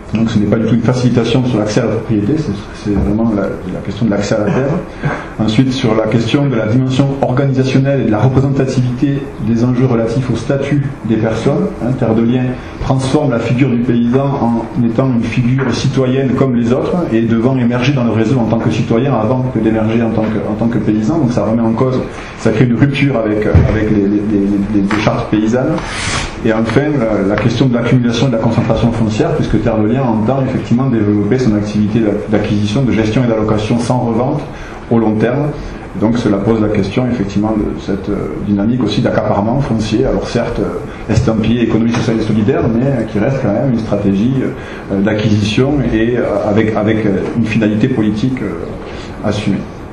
[SPEAKER 5] Donc ce n'est pas du tout une facilitation sur l'accès à la propriété, c'est vraiment la, la question de l'accès à la terre. Ensuite, sur la question de la dimension organisationnelle et de la représentativité des enjeux relatifs au statut des personnes, hein, Terre de Liens transforme la figure du paysan en étant une figure citoyenne comme les autres et devant émerger dans le réseau en tant que citoyen avant que d'émerger en tant que, en tant que paysan. Donc ça remet en cause, ça crée une rupture avec, avec les, les, les, les chartes paysannes. Et enfin, la, la question de l'accumulation et de la concentration foncière, puisque Terre de Liens entend effectivement développer son activité d'acquisition, de gestion et d'allocation sans revente au long terme. Donc cela pose la question effectivement de cette dynamique aussi d'accaparement foncier, alors certes estampillé économie sociale et solidaire, mais qui reste quand même une stratégie d'acquisition et avec, avec une finalité politique assumée.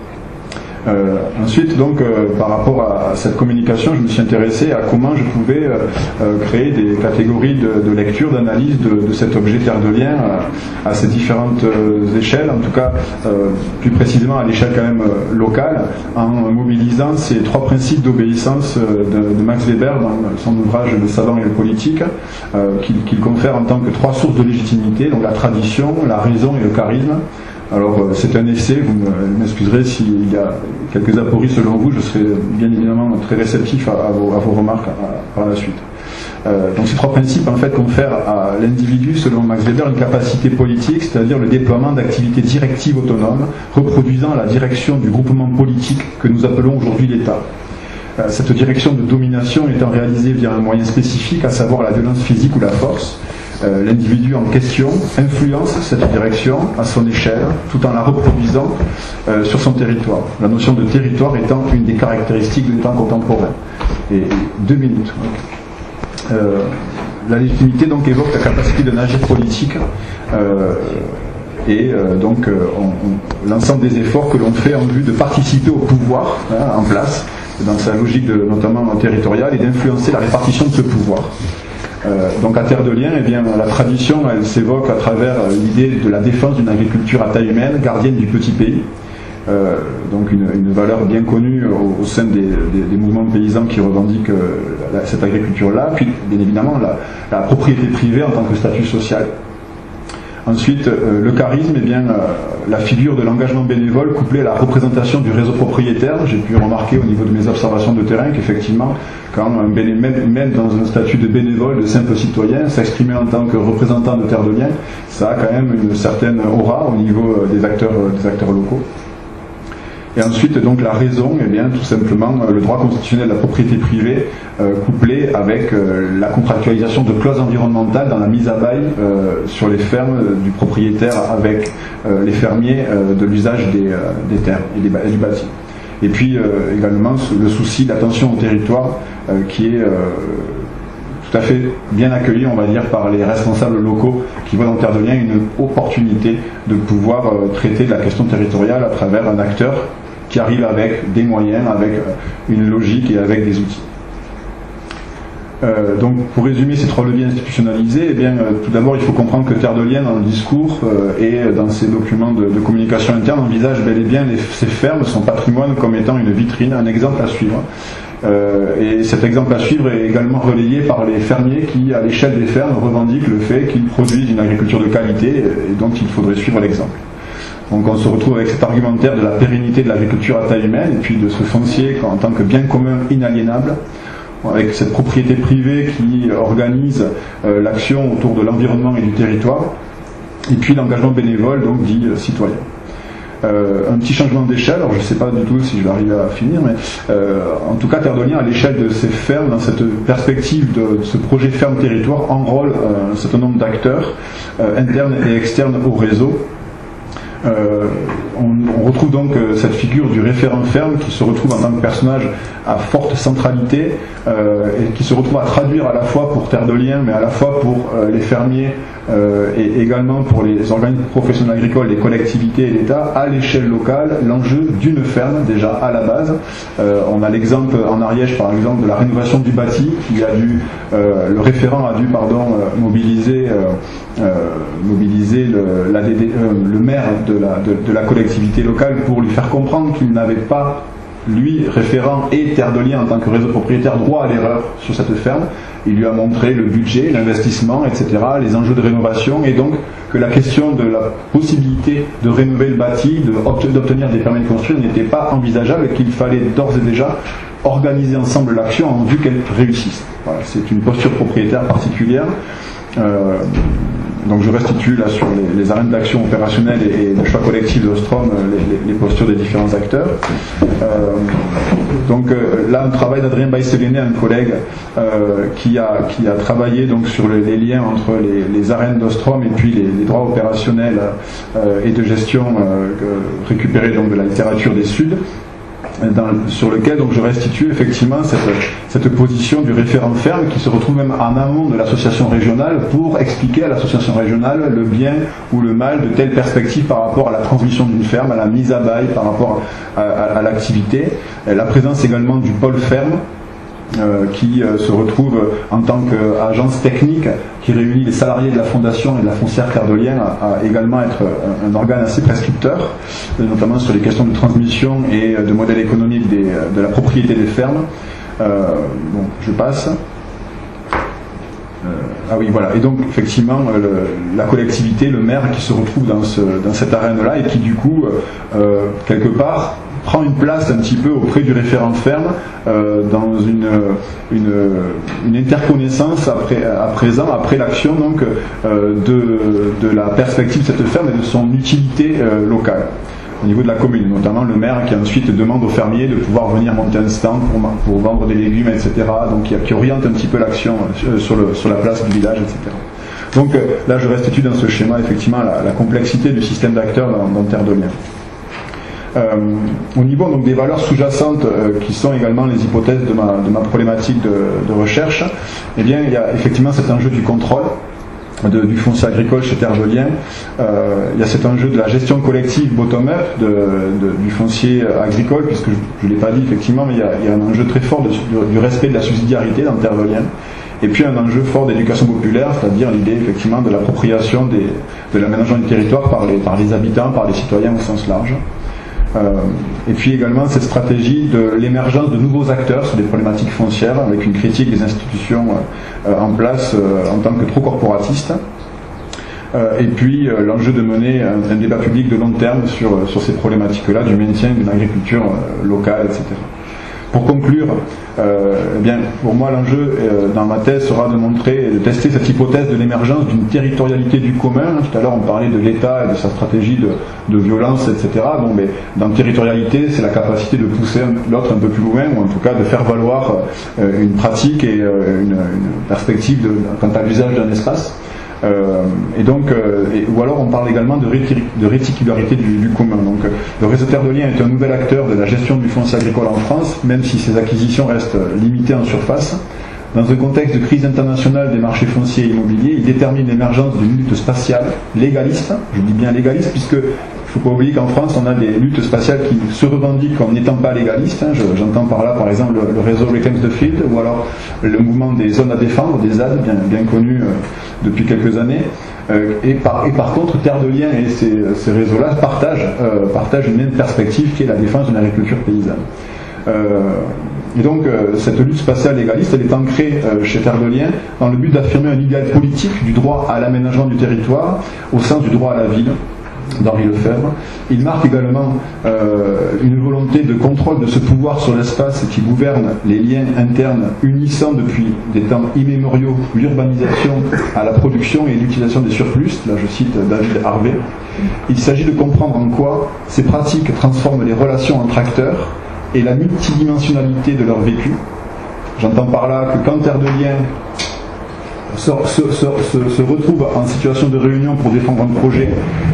[SPEAKER 5] Euh, ensuite, donc, euh, par rapport à cette communication, je me suis intéressé à comment je pouvais euh, créer des catégories de, de lecture, d'analyse de, de cet objet Terre de Liens à, à ces différentes euh, échelles, en tout cas euh, plus précisément à l'échelle quand même euh, locale, en mobilisant ces trois principes d'obéissance euh, de, de Max Weber dans son ouvrage Le savant et le politique, euh, qu'il qu'il confère en tant que trois sources de légitimité, donc la tradition, la raison et le charisme. Alors c'est un essai, vous m'excuserez s'il y a quelques apories selon vous, je serai bien évidemment très réceptif à, à, vos, à vos remarques à, par la suite. Euh, donc ces trois principes en fait confèrent à l'individu, selon Max Weber, une capacité politique, c'est-à-dire le déploiement d'activités directives autonomes, reproduisant la direction du groupement politique que nous appelons aujourd'hui l'État. Euh, cette direction de domination étant réalisée via un moyen spécifique, à savoir la violence physique ou la force. Euh, l'individu en question influence cette direction à son échelle tout en la reproduisant euh, sur son territoire. La notion de territoire étant une des caractéristiques de l'État contemporain. Et deux minutes. Euh, la légitimité donc évoque la capacité d'un agir politique euh, et euh, donc euh, l'ensemble des efforts que l'on fait en vue de participer au pouvoir hein, en place dans sa logique de, notamment territoriale et d'influencer la répartition de ce pouvoir. Euh, donc à Terre de Liens, eh bien, la tradition elle s'évoque à travers l'idée de la défense d'une agriculture à taille humaine, gardienne du petit pays. Euh, donc une, une valeur bien connue au, au sein des, des, des mouvements paysans qui revendiquent euh, la, cette agriculture-là. Puis bien évidemment la, la propriété privée en tant que statut social. Ensuite, euh, le charisme, eh bien, euh, la figure de l'engagement bénévole couplée à la représentation du réseau propriétaire. J'ai pu remarquer au niveau de mes observations de terrain qu'effectivement, quand un bénévole, même dans un statut de bénévole, de simple citoyen, s'exprimer en tant que représentant de Terre de Liens, ça a quand même une certaine aura au niveau des acteurs, des acteurs locaux. Et ensuite, donc, la raison, eh bien, tout simplement, le droit constitutionnel de la propriété privée, euh, couplé avec euh, la contractualisation de clauses environnementales dans la mise à bail euh, sur les fermes euh, du propriétaire avec euh, les fermiers euh, de l'usage des, euh, des terres et, des, et du bâti. Et puis, euh, également, le souci d'attention au territoire euh, qui est euh, tout à fait bien accueilli, on va dire, par les responsables locaux qui voient dans Terre de Liens une opportunité de pouvoir euh, traiter de la question territoriale à travers un acteur qui arrive avec des moyens, avec une logique et avec des outils. Euh, donc pour résumer ces trois leviers institutionnalisés, eh bien, euh, tout d'abord il faut comprendre que Terre de Liens dans le discours euh, et dans ses documents de, de communication interne envisage bel et bien les, ces fermes, son patrimoine comme étant une vitrine, un exemple à suivre. Euh, et cet exemple à suivre est également relayé par les fermiers qui, à l'échelle des fermes, revendiquent le fait qu'ils produisent une agriculture de qualité et dont il faudrait suivre l'exemple. Donc on se retrouve avec cet argumentaire de la pérennité de l'agriculture à taille humaine et puis de ce foncier en tant que bien commun inaliénable, avec cette propriété privée qui organise euh, l'action autour de l'environnement et du territoire, et puis l'engagement bénévole, donc dit euh, citoyen. Euh, un petit changement d'échelle, alors je ne sais pas du tout si je vais arriver à finir, mais euh, en tout cas Terre de Liens à l'échelle de ces fermes, dans cette perspective de, de ce projet ferme-territoire, enrôle euh, un certain nombre d'acteurs euh, internes et externes au réseau. Euh, on, on retrouve donc euh, cette figure du référent ferme qui se retrouve en tant que personnage à forte centralité euh, et qui se retrouve à traduire à la fois pour Terre de Liens mais à la fois pour euh, les fermiers euh, et également pour les organismes professionnels agricoles, les collectivités et l'État à l'échelle locale l'enjeu d'une ferme déjà à la base. Euh, on a l'exemple en Ariège par exemple de la rénovation du bâti qui a dû, euh, le référent a dû pardon, euh, mobiliser, euh, euh, mobiliser le, l'A D D, euh, le maire de la, de, de la collectivité locale pour lui faire comprendre qu'il n'avait pas lui, référent et Terre de Liens en tant que réseau propriétaire, droit à l'erreur sur cette ferme. Il lui a montré le budget, l'investissement, et cetera, les enjeux de rénovation, et donc que la question de la possibilité de rénover le bâti, d'obtenir des permis de construire n'était pas envisageable et qu'il fallait d'ores et déjà organiser ensemble l'action en vue qu'elle réussisse. Voilà, c'est une posture propriétaire particulière. Euh, donc je restitue là sur les, les arènes d'action opérationnelle et, et le choix collectif de Ostrom les, les, les postures des différents acteurs. Euh, donc euh, là un travail d'Adrien Baïseléné, un collègue euh, qui, a, qui a travaillé donc sur les, les liens entre les, les arènes d'Ostrom et puis les, les droits opérationnels euh, et de gestion euh, récupérés donc de la littérature des Suds. Dans, sur lequel donc je restitue effectivement cette, cette position du référent ferme qui se retrouve même en amont de l'association régionale pour expliquer à l'association régionale le bien ou le mal de telle perspective par rapport à la transmission d'une ferme, à la mise à bail, par rapport à, à, à l'activité. La présence également du pôle ferme Euh, qui euh, se retrouve en tant qu'agence technique qui réunit les salariés de la fondation et de la foncière Terre de Liens à, à également être un, un organe assez prescripteur, euh, notamment sur les questions de transmission et de modèle économique des, de la propriété des fermes. Euh, bon, je passe. Euh, ah oui, voilà. Et donc, effectivement, le, la collectivité, le maire qui se retrouve dans, ce, dans cette arène-là et qui, du coup, euh, quelque part, prend une place un petit peu auprès du référent ferme euh, dans une, une, une interconnaissance après, à présent, après l'action donc euh, de, de la perspective de cette ferme et de son utilité euh, locale au niveau de la commune, notamment le maire qui ensuite demande aux fermiers de pouvoir venir monter un stand pour, pour vendre des légumes, et cetera. Donc qui, qui oriente un petit peu l'action euh, sur, le, sur la place du village, et cetera. Donc euh, là je restitue dans ce schéma effectivement la, la complexité du système d'acteurs dans, dans Terre de Liens. Euh, au niveau donc, des valeurs sous-jacentes euh, qui sont également les hypothèses de ma, de ma problématique de, de recherche, eh bien, il y a effectivement cet enjeu du contrôle de, du foncier agricole chez Terre de Liens. Euh, il y a cet enjeu de la gestion collective bottom-up de, de, du foncier agricole, puisque je ne l'ai pas dit effectivement, mais il y a, il y a un enjeu très fort de, de, du respect de la subsidiarité dans Terre de Liens. Et puis un enjeu fort d'éducation populaire, c'est-à-dire l'idée effectivement de l'appropriation des, de l'aménagement du territoire par les, par les habitants, par les citoyens au sens large. Euh, et puis également cette stratégie de l'émergence de nouveaux acteurs sur des problématiques foncières avec une critique des institutions euh, en place euh, en tant que trop corporatistes. Euh, et puis euh, l'enjeu de mener un, un débat public de long terme sur, sur ces problématiques-là, du maintien d'une agriculture euh, locale, et cetera. Pour conclure, euh, eh bien, pour moi l'enjeu euh, dans ma thèse sera de montrer et de tester cette hypothèse de l'émergence d'une territorialité du commun. Tout à l'heure on parlait de l'État et de sa stratégie de, de violence, et cetera. Bon, mais dans territorialité, c'est la capacité de pousser l'autre un peu plus loin, ou en tout cas de faire valoir euh, une pratique et euh, une, une perspective de, quant à l'usage d'un espace. Euh, et donc, euh, et, ou alors on parle également de, réti de réticularité du, du commun. Donc, euh, le réseau Terre de Liens est un nouvel acteur de la gestion du foncier agricole en France, même si ses acquisitions restent limitées en surface. Dans un contexte de crise internationale des marchés fonciers et immobiliers, il détermine l'émergence d'une lutte spatiale légaliste. Je dis bien légaliste, puisque il ne faut pas oublier qu'en France, on a des luttes spatiales qui se revendiquent comme n'étant pas légalistes. Hein. J'entends par là, par exemple, le, le réseau Reclaim the Field, ou alors le mouvement des zones à défendre, des Z A D, bien, bien connu euh, depuis quelques années. Euh, et, par, et par contre, Terre de Liens et ces, ces réseaux-là partagent, euh, partagent une même perspective qui est la défense d'une agriculture paysanne. Euh, et donc, euh, cette lutte spatiale légaliste, elle est ancrée euh, chez Terre de Liens dans le but d'affirmer un idéal politique du droit à l'aménagement du territoire au sens du droit à la ville d'Henri Lefebvre. Il marque également euh, une volonté de contrôle de ce pouvoir sur l'espace qui gouverne les liens internes unissant depuis des temps immémoriaux l'urbanisation à la production et l'utilisation des surplus. Là je cite David Harvey. Il s'agit de comprendre en quoi ces pratiques transforment les relations entre acteurs et la multidimensionnalité de leur vécu. J'entends par là que quand Terre de Liens se, se, se, se retrouve en situation de réunion pour défendre un projet,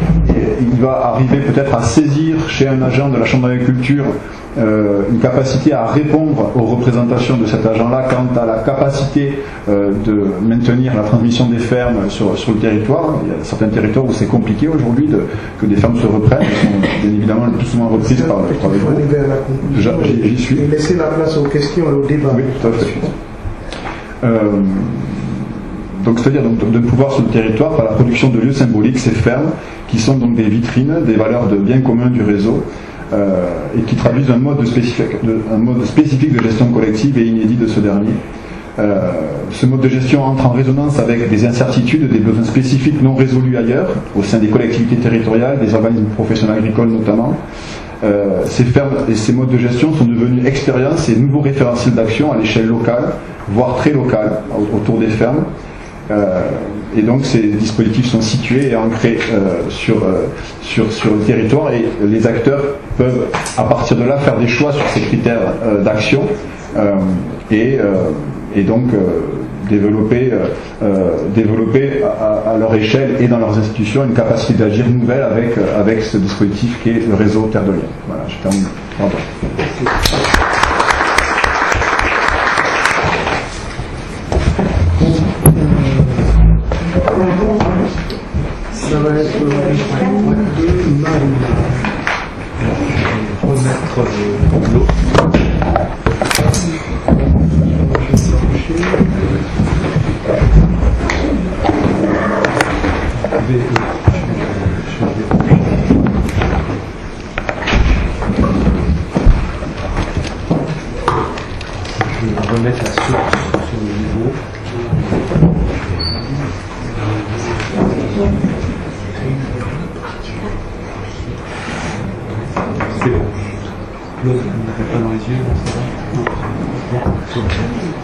[SPEAKER 5] il va arriver peut-être à saisir chez un agent de la Chambre d'agriculture euh, une capacité à répondre aux représentations de cet agent-là quant à la capacité euh, de maintenir la transmission des fermes sur, sur le territoire. Il y a certains territoires où c'est compliqué aujourd'hui de, que des fermes se reprennent. Elles sont bien évidemment le plus souvent reprises par, par les groupes. J'y suis.
[SPEAKER 1] Et laisser la place aux questions et aux débats.
[SPEAKER 5] Oui, tout à fait. Euh, Donc, c'est-à-dire donc, de pouvoir sur le territoire par la production de lieux symboliques, ces fermes, qui sont donc des vitrines, des valeurs de bien commun du réseau, euh, et qui traduisent un mode, spécifique, de, un mode spécifique de gestion collective et inédit de ce dernier. Euh, ce mode de gestion entre en résonance avec des incertitudes, des besoins spécifiques non résolus ailleurs, au sein des collectivités territoriales, des organismes professionnels agricoles notamment. Euh, ces fermes et ces modes de gestion sont devenus expériences et nouveaux référentiels d'action à l'échelle locale, voire très locale, autour des fermes. Euh, et donc ces dispositifs sont situés et ancrés euh, sur, euh, sur, sur le territoire, et les acteurs peuvent à partir de là faire des choix sur ces critères euh, d'action euh, et, euh, et donc euh, développer, euh, euh, développer à, à leur échelle et dans leurs institutions une capacité d'agir nouvelle avec, euh, avec ce dispositif qui est le réseau Terre de Liens. Voilà, je termine. Pardon.
[SPEAKER 1] Ça va être le de Marie.
[SPEAKER 2] Remettre l'eau. Je vais remettre la source sur le niveau. C'est bon. L'autre, on n'avait pas dans les yeux, ça va.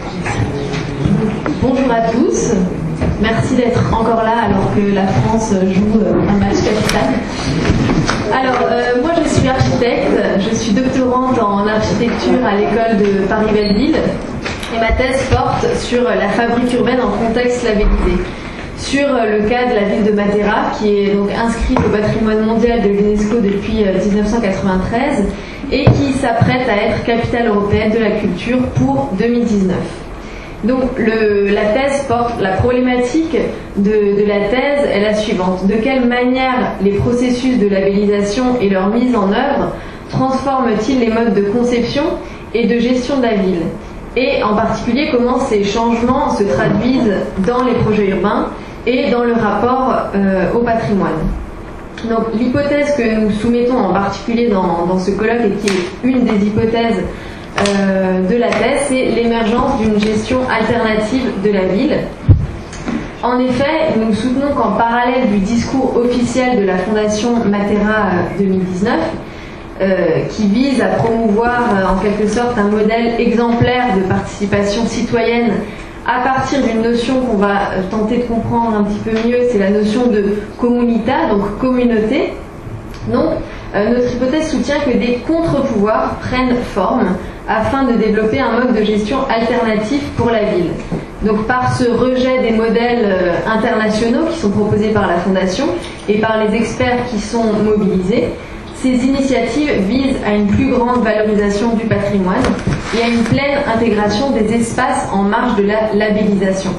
[SPEAKER 6] Bonjour à tous. Merci d'être encore là alors que la France joue un match capital. Alors, euh, moi je suis architecte, je suis doctorante en architecture à l'école de Paris-Belleville et ma thèse porte sur la fabrique urbaine en contexte labellisé. Sur le cas de la ville de Matera, qui est donc inscrite au patrimoine mondial de l'UNESCO depuis dix-neuf cent quatre-vingt-treize et qui s'apprête à être capitale européenne de la culture pour deux mille dix-neuf. Donc le, la thèse porte, la problématique de, de la thèse est la suivante: de quelle manière les processus de labellisation et leur mise en œuvre transforment-ils les modes de conception et de gestion de la ville, et en particulier comment ces changements se traduisent dans les projets urbains et dans le rapport euh, au patrimoine. Donc l'hypothèse que nous soumettons en particulier dans, dans ce colloque, et qui est une des hypothèses euh, de la thèse, c'est l'émergence d'une gestion alternative de la ville. En effet, nous soutenons qu'en parallèle du discours officiel de la Fondation Matera deux mille dix-neuf, euh, qui vise à promouvoir euh, en quelque sorte un modèle exemplaire de participation citoyenne à partir d'une notion qu'on va tenter de comprendre un petit peu mieux, c'est la notion de comunità, donc communauté. Donc, euh, notre hypothèse soutient que des contre-pouvoirs prennent forme afin de développer un mode de gestion alternatif pour la ville. Donc, par ce rejet des modèles euh, internationaux qui sont proposés par la Fondation et par les experts qui sont mobilisés, ces initiatives visent à une plus grande valorisation du patrimoine et à une pleine intégration des espaces en marge de la labellisation.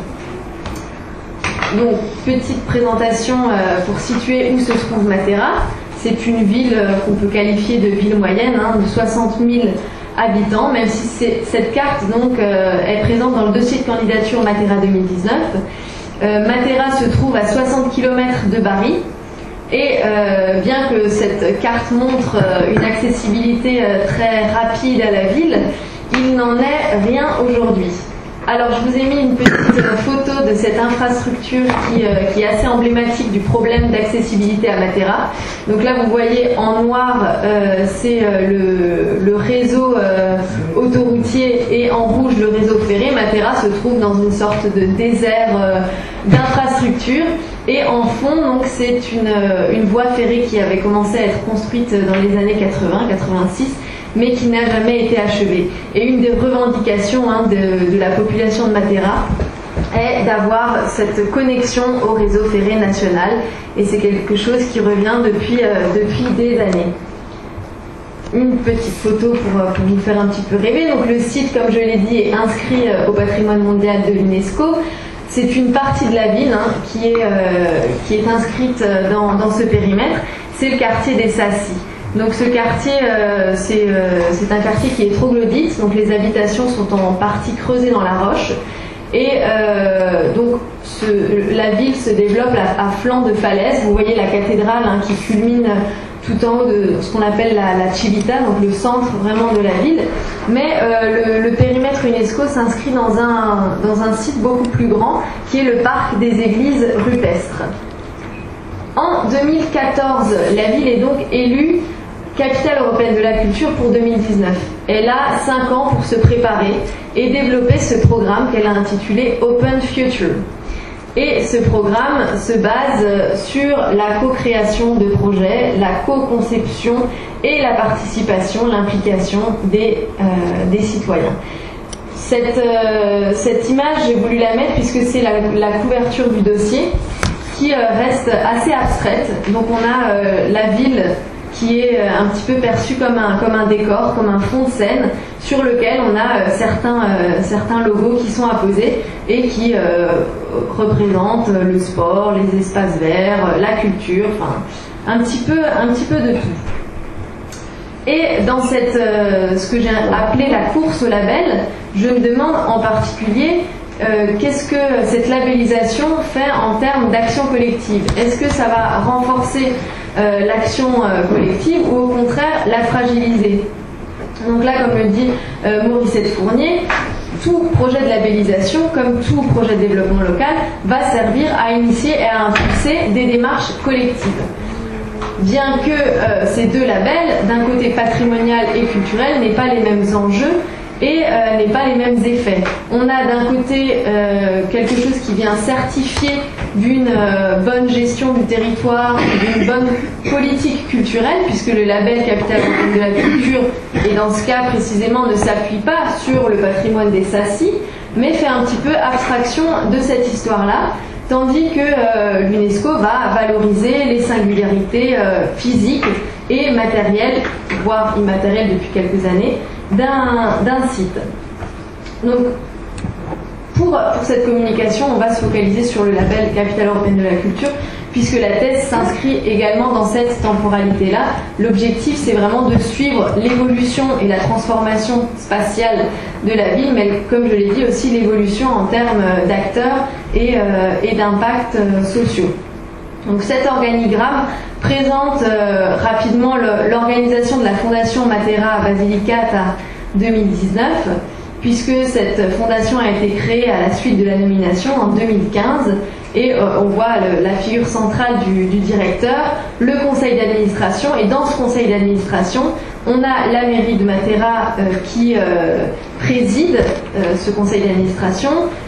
[SPEAKER 6] Donc, petite présentation euh, pour situer où se trouve Matera. C'est une ville euh, qu'on peut qualifier de ville moyenne, hein, de soixante mille habitants, même si cette carte donc, euh, est présente dans le dossier de candidature Matera deux mille dix-neuf. Euh, Matera se trouve à soixante kilomètres de Bari. Et euh, bien que cette carte montre euh, une accessibilité euh, très rapide à la ville, il n'en est rien aujourd'hui. Alors je vous ai mis une petite euh, photo de cette infrastructure qui, euh, qui est assez emblématique du problème d'accessibilité à Matera. Donc là vous voyez en noir, euh, c'est euh, le, le réseau euh, autoroutier, et en rouge le réseau ferré. Matera se trouve dans une sorte de désert euh, d'infrastructure. Et en fond, donc, c'est une, une voie ferrée qui avait commencé à être construite dans les années quatre-vingts quatre-vingt-six, mais qui n'a jamais été achevée. Et une des revendications hein, de, de la population de Matera est d'avoir cette connexion au réseau ferré national, et c'est quelque chose qui revient depuis, euh, depuis des années. Une petite photo pour, pour vous faire un petit peu rêver. Donc le site, comme je l'ai dit, est inscrit au patrimoine mondial de l'UNESCO. C'est une partie de la ville hein, qui, est, euh, qui est inscrite dans, dans ce périmètre. C'est le quartier des Sassi. Donc ce quartier, euh, c'est euh, un quartier qui est troglodyte, donc les habitations sont en partie creusées dans la roche. Et euh, donc ce, la ville se développe à, à flanc de falaise. Vous voyez la cathédrale hein, qui culmine tout en haut de ce qu'on appelle la, la Civita, donc le centre vraiment de la ville. Mais euh, le, le périmètre UNESCO s'inscrit dans un, dans un site beaucoup plus grand, qui est le parc des églises rupestres. En deux mille quatorze, la ville est donc élue capitale européenne de la culture pour deux mille dix-neuf. Elle a cinq ans pour se préparer et développer ce programme qu'elle a intitulé Open Future. Et ce programme se base sur la co-création de projets, la co-conception et la participation, l'implication des, euh, des citoyens. Cette, euh, cette image, j'ai voulu la mettre puisque c'est la, la couverture du dossier qui euh, reste assez abstraite. Donc on a euh, la ville qui est un petit peu perçu comme un, comme un décor, comme un fond de scène sur lequel on a euh, certains, euh, certains logos qui sont apposés et qui euh, représentent le sport, les espaces verts, la culture, enfin un petit peu, un petit peu de tout. Et dans cette, euh, ce que j'ai appelé la course au label, je me demande en particulier euh, qu'est-ce que cette labellisation fait en termes d'action collective. Est-ce que ça va renforcer Euh, l'action euh, collective ou au contraire la fragiliser? Donc là, comme le dit euh, Mauricette Fournier, tout projet de labellisation, comme tout projet de développement local, va servir à initier et à impulser des démarches collectives. Bien que euh, ces deux labels, d'un côté patrimonial et culturel, n'aient pas les mêmes enjeux et euh, n'aient pas les mêmes effets. On a d'un côté euh, quelque chose qui vient certifier d'une euh, bonne gestion du territoire, d'une bonne politique culturelle, puisque le label Capitale européenne de la culture, et dans ce cas précisément, ne s'appuie pas sur le patrimoine des S A C I, mais fait un petit peu abstraction de cette histoire-là, tandis que euh, l'UNESCO va valoriser les singularités euh, physiques et matérielles, voire immatérielles depuis quelques années, d'un, d'un site. Donc, pour, pour cette communication, on va se focaliser sur le label Capitale européenne de la culture, puisque la thèse s'inscrit également dans cette temporalité-là. L'objectif, c'est vraiment de suivre l'évolution et la transformation spatiale de la ville, mais comme je l'ai dit, aussi l'évolution en termes d'acteurs et, euh, et d'impacts euh, sociaux. Donc cet organigramme présente euh, rapidement le, l'organisation de la Fondation Matera Basilicata deux mille dix-neuf, puisque cette fondation a été créée à la suite de la nomination en deux mille quinze, et euh, on voit le, la figure centrale du, du directeur, le conseil d'administration, et dans ce conseil d'administration, on a la mairie de Matera euh, qui euh, préside euh, ce conseil d'administration,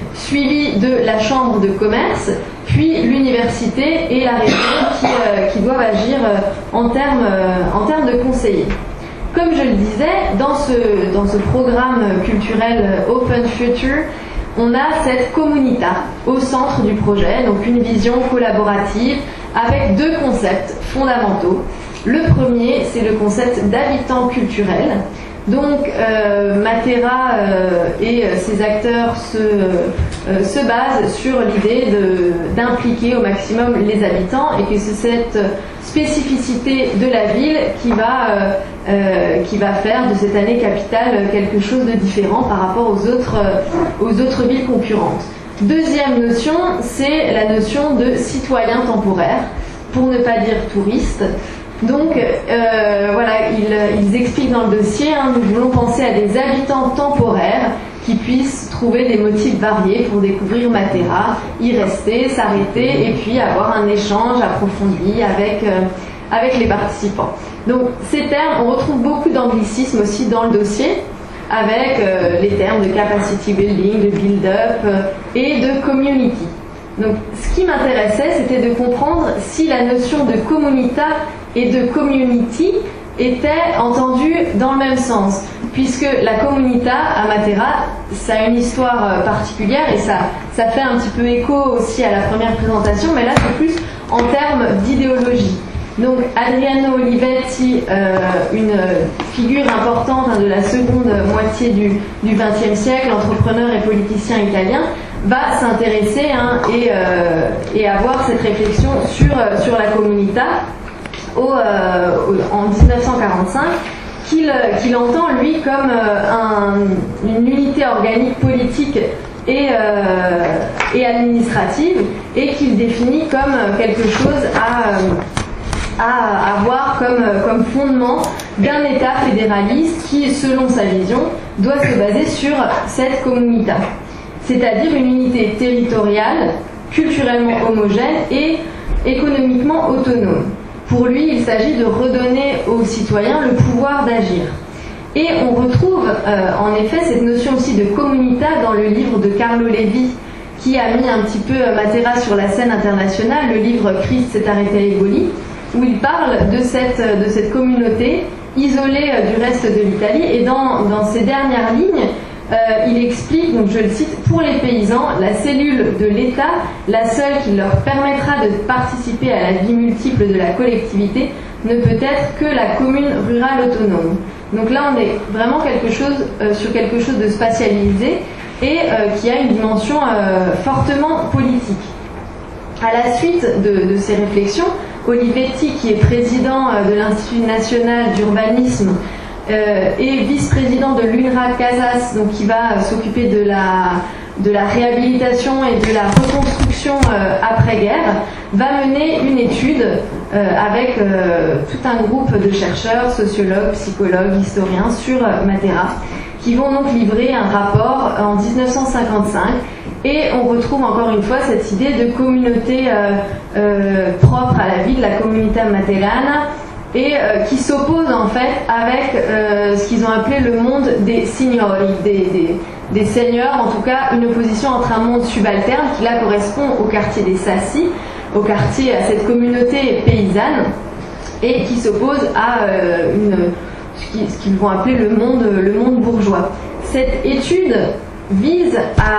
[SPEAKER 6] suivi de la chambre de commerce, puis l'université et la région qui, euh, qui doivent agir euh, en termes euh, en termes de conseillers. Comme je le disais, dans ce, dans ce programme culturel Open Future, on a cette comunità au centre du projet, donc une vision collaborative avec deux concepts fondamentaux. Le premier, c'est le concept d'habitant culturel. Donc euh, Matera euh, et ses acteurs se, euh, se basent sur l'idée de, d'impliquer au maximum les habitants, et que c'est cette spécificité de la ville qui va, euh, euh, qui va faire de cette année capitale quelque chose de différent par rapport aux autres, euh, aux autres villes concurrentes. Deuxième notion, c'est la notion de citoyen temporaire, pour ne pas dire touriste. Donc euh, voilà, ils, ils expliquent dans le dossier, hein, nous voulons penser à des habitants temporaires qui puissent trouver des motifs variés pour découvrir Matera, y rester, s'arrêter et puis avoir un échange approfondi avec, euh, avec les participants. Donc ces termes, on retrouve beaucoup d'anglicisme aussi dans le dossier, avec euh, les termes de capacity building, de build-up euh, et de community. Donc ce qui m'intéressait, c'était de comprendre si la notion de comunità et de community était entendue dans le même sens, puisque la comunità à Matera, ça a une histoire particulière et ça, ça fait un petit peu écho aussi à la première présentation, mais là c'est plus en termes d'idéologie. Donc Adriano Olivetti, euh, une figure importante hein, de la seconde moitié du, du vingtième siècle, entrepreneur et politicien italien, va s'intéresser hein, et, euh, et avoir cette réflexion sur, sur la comunità au, euh, en dix-neuf cent quarante-cinq, qu'il, qu'il entend lui comme euh, un, une unité organique politique et, euh, et administrative, et qu'il définit comme quelque chose à, à avoir comme, comme fondement d'un État fédéraliste qui, selon sa vision, doit se baser sur cette comunità, c'est-à-dire une unité territoriale, culturellement homogène et économiquement autonome. Pour lui, il s'agit de redonner aux citoyens le pouvoir d'agir. Et on retrouve euh, en effet cette notion aussi de comunità dans le livre de Carlo Levi, qui a mis un petit peu Matera sur la scène internationale, le livre Christ s'est arrêté à Eboli, où il parle de cette, de cette communauté isolée du reste de l'Italie. Et dans, dans ces dernières lignes, euh, il explique, donc je le cite, pour les paysans, la cellule de l'État, la seule qui leur permettra de participer à la vie multiple de la collectivité, ne peut être que la commune rurale autonome. Donc là, on est vraiment quelque chose, euh, sur quelque chose de spatialisé et euh, qui a une dimension euh, fortement politique. À la suite de, de ces réflexions, Olivetti, qui est président euh, de l'Institut national d'urbanisme euh, et vice-président de l'UNRWA Casas, donc qui va euh, s'occuper de la, de la réhabilitation et de la reconstruction euh, après-guerre, va mener une étude euh, avec euh, tout un groupe de chercheurs, sociologues, psychologues, historiens sur euh, Matera, qui vont donc livrer un rapport en dix-neuf cent cinquante-cinq. Et on retrouve encore une fois cette idée de communauté euh, euh, propre à la vie, de la comunità materana, et euh, qui s'oppose en fait avec euh, ce qu'ils ont appelé le monde des signori, des, des, des seigneurs, en tout cas une opposition entre un monde subalterne qui là correspond au quartier des Sassi, au quartier, à cette communauté paysanne, et qui s'oppose à euh, une, ce qu'ils vont appeler le monde, le monde bourgeois. Cette étude vise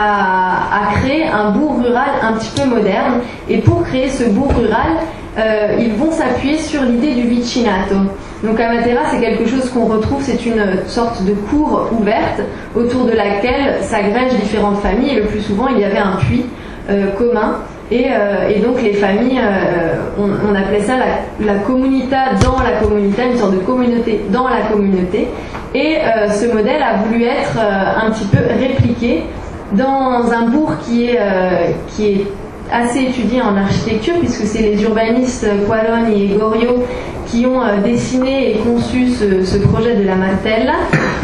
[SPEAKER 6] à, à créer un bourg rural un petit peu moderne, et pour créer ce bourg rural, euh, ils vont s'appuyer sur l'idée du vicinato. Donc à Matera, c'est quelque chose qu'on retrouve, c'est une sorte de cour ouverte autour de laquelle s'agrègent différentes familles, et le plus souvent il y avait un puits euh, commun, et, euh, et donc les familles, euh, on, on appelait ça la, la comunità dans la comunità, une sorte de communauté dans la communauté. Et euh, ce modèle a voulu être euh, un petit peu répliqué dans un bourg qui est, euh, qui est assez étudié en architecture, puisque c'est les urbanistes Quaroni et Gorio qui ont euh, dessiné et conçu ce, ce projet de la Martella,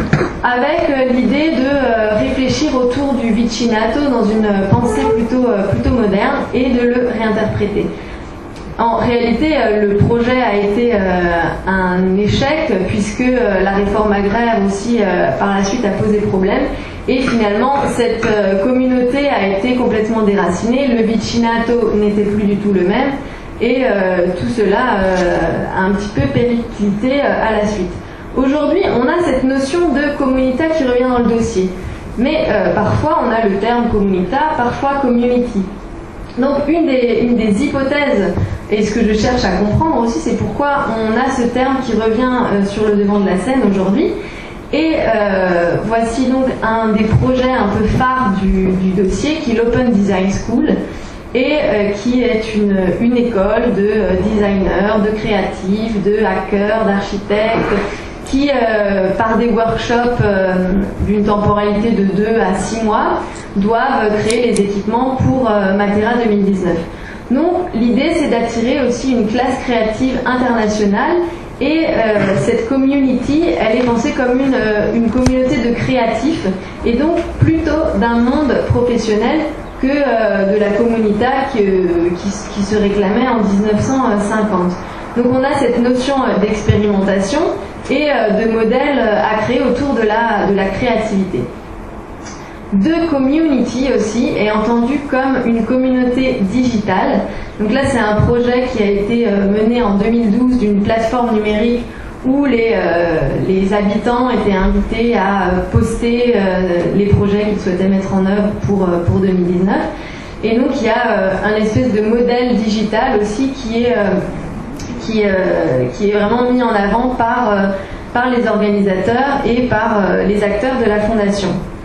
[SPEAKER 6] avec euh, l'idée de euh, réfléchir autour du vicinato dans une pensée plutôt, euh, plutôt moderne et de le réinterpréter. En réalité, le projet a été un échec, puisque la réforme agraire aussi par la suite a posé problème, et finalement cette communauté a été complètement déracinée, le vicinato n'était plus du tout le même, et tout cela a un petit peu périclité à la suite. Aujourd'hui, on a cette notion de comunità qui revient dans le dossier, mais parfois on a le terme comunità, parfois community. Donc une des, une des hypothèses, et ce que je cherche à comprendre aussi, c'est pourquoi on a ce terme qui revient euh, sur le devant de la scène aujourd'hui. Et euh, voici donc un des projets un peu phares du, du dossier, qui est l'Open Design School, et euh, qui est une, une école de euh, designers, de créatifs, de hackers, d'architectes, qui, euh, par des workshops euh, d'une temporalité de deux à six mois, doivent créer les équipements pour euh, Matera deux mille dix-neuf. Donc l'idée, c'est d'attirer aussi une classe créative internationale, et euh, cette community, elle est pensée comme une, une communauté de créatifs, et donc plutôt d'un monde professionnel que euh, de la comunità qui, qui, qui se réclamait en dix-neuf cent cinquante. Donc on a cette notion d'expérimentation et euh, de modèle à créer autour de la, de la créativité. De community aussi est entendu comme une communauté digitale. Donc là, c'est un projet qui a été mené en deux mille douze d'une plateforme numérique où les, euh, les habitants étaient invités à poster euh, les projets qu'ils souhaitaient mettre en œuvre pour, pour deux mille dix-neuf. Et donc il y a euh, un espèce de modèle digital aussi qui est, euh, qui, euh, qui est vraiment mis en avant par, euh, par les organisateurs et par euh, les acteurs de la fondation.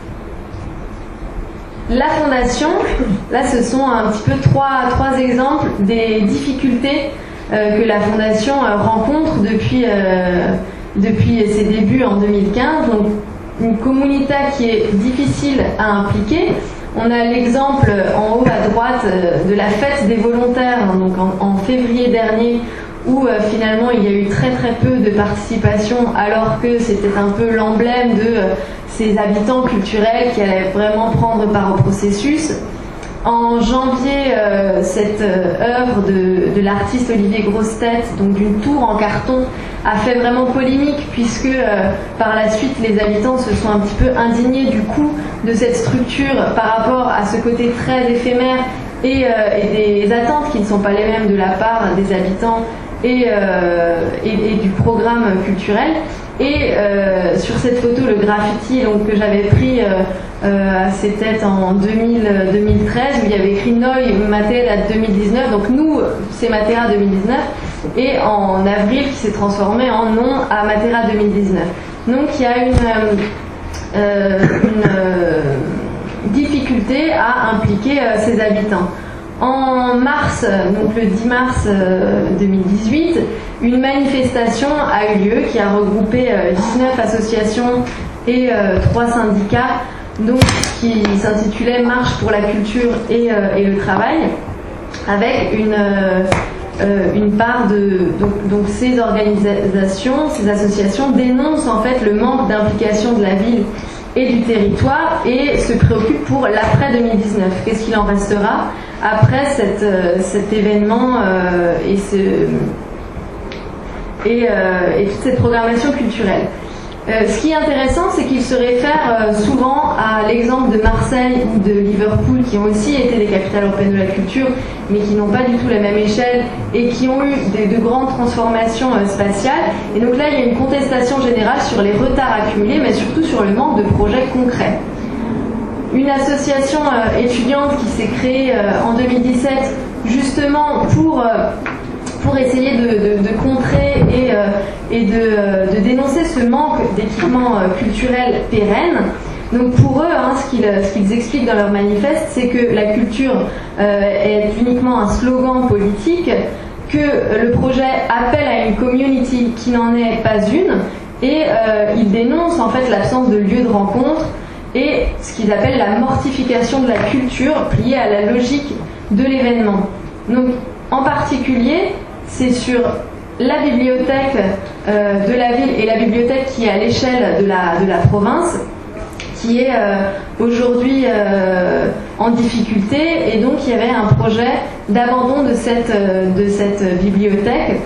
[SPEAKER 6] La fondation, là ce sont un petit peu trois, trois exemples des difficultés euh, que la fondation euh, rencontre depuis, euh, depuis ses débuts en deux mille quinze. Donc une communauté qui est difficile à impliquer. On a l'exemple en haut à droite euh, de la fête des volontaires, donc en, en février dernier, où euh, finalement il y a eu très très peu de participation, alors que c'était un peu l'emblème de euh, ces habitants culturels qui allaient vraiment prendre part au processus. En janvier, euh, cette euh, œuvre de, de l'artiste Olivier Grossetête, donc d'une tour en carton, a fait vraiment polémique, puisque euh, par la suite les habitants se sont un petit peu indignés du coût de cette structure par rapport à ce côté très éphémère et, euh, et des attentes qui ne sont pas les mêmes de la part des habitants et, euh, et, et du programme culturel. Et euh, sur cette photo, le graffiti donc, que j'avais pris, euh, euh, c'était en deux mille, deux mille treize, où il y avait écrit Noi Matera deux mille dix-neuf, donc nous, c'est Matera deux mille dix-neuf, et en avril, qui s'est transformé en non à Matera deux mille dix-neuf. Donc il y a une, euh, une euh, difficulté à impliquer euh, ces habitants. En mars, donc le dix mars deux mille dix-huit, une manifestation a eu lieu qui a regroupé dix-neuf associations et trois syndicats, donc qui s'intitulait Marche pour la culture et, et le travail, avec une, une part de donc, donc ces organisations, ces associations dénoncent en fait le manque d'implication de la ville et du territoire et se préoccupent pour l'après deux mille dix-neuf. Qu'est-ce qu'il en restera après cette, euh, cet événement euh, et, ce, et, euh, et toute cette programmation culturelle. Euh, ce qui est intéressant, c'est qu'il se réfère euh, souvent à l'exemple de Marseille ou de Liverpool, qui ont aussi été des capitales européennes de la culture, mais qui n'ont pas du tout la même échelle et qui ont eu des, de grandes transformations euh, spatiales. Et donc là, il y a une contestation générale sur les retards accumulés, mais surtout sur le manque de projets concrets. Une association euh, étudiante qui s'est créée euh, en deux mille dix-sept justement pour, euh, pour essayer de, de, de contrer et, euh, et de, euh, de dénoncer ce manque d'équipements euh, culturels pérennes. Donc pour eux, hein, ce qu'ils ce qu'ils expliquent dans leur manifeste, c'est que la culture euh, est uniquement un slogan politique, que euh, le projet appelle à une community qui n'en est pas une, et euh, ils dénoncent en fait l'absence de lieux de rencontre et ce qu'ils appellent la mortification de la culture liée à la logique de l'événement. Donc, en particulier, c'est sur la bibliothèque euh, de la ville et la bibliothèque qui est à l'échelle de la, de la province, qui est euh, aujourd'hui euh, en difficulté, et donc il y avait un projet d'abandon de cette, euh, de cette bibliothèque.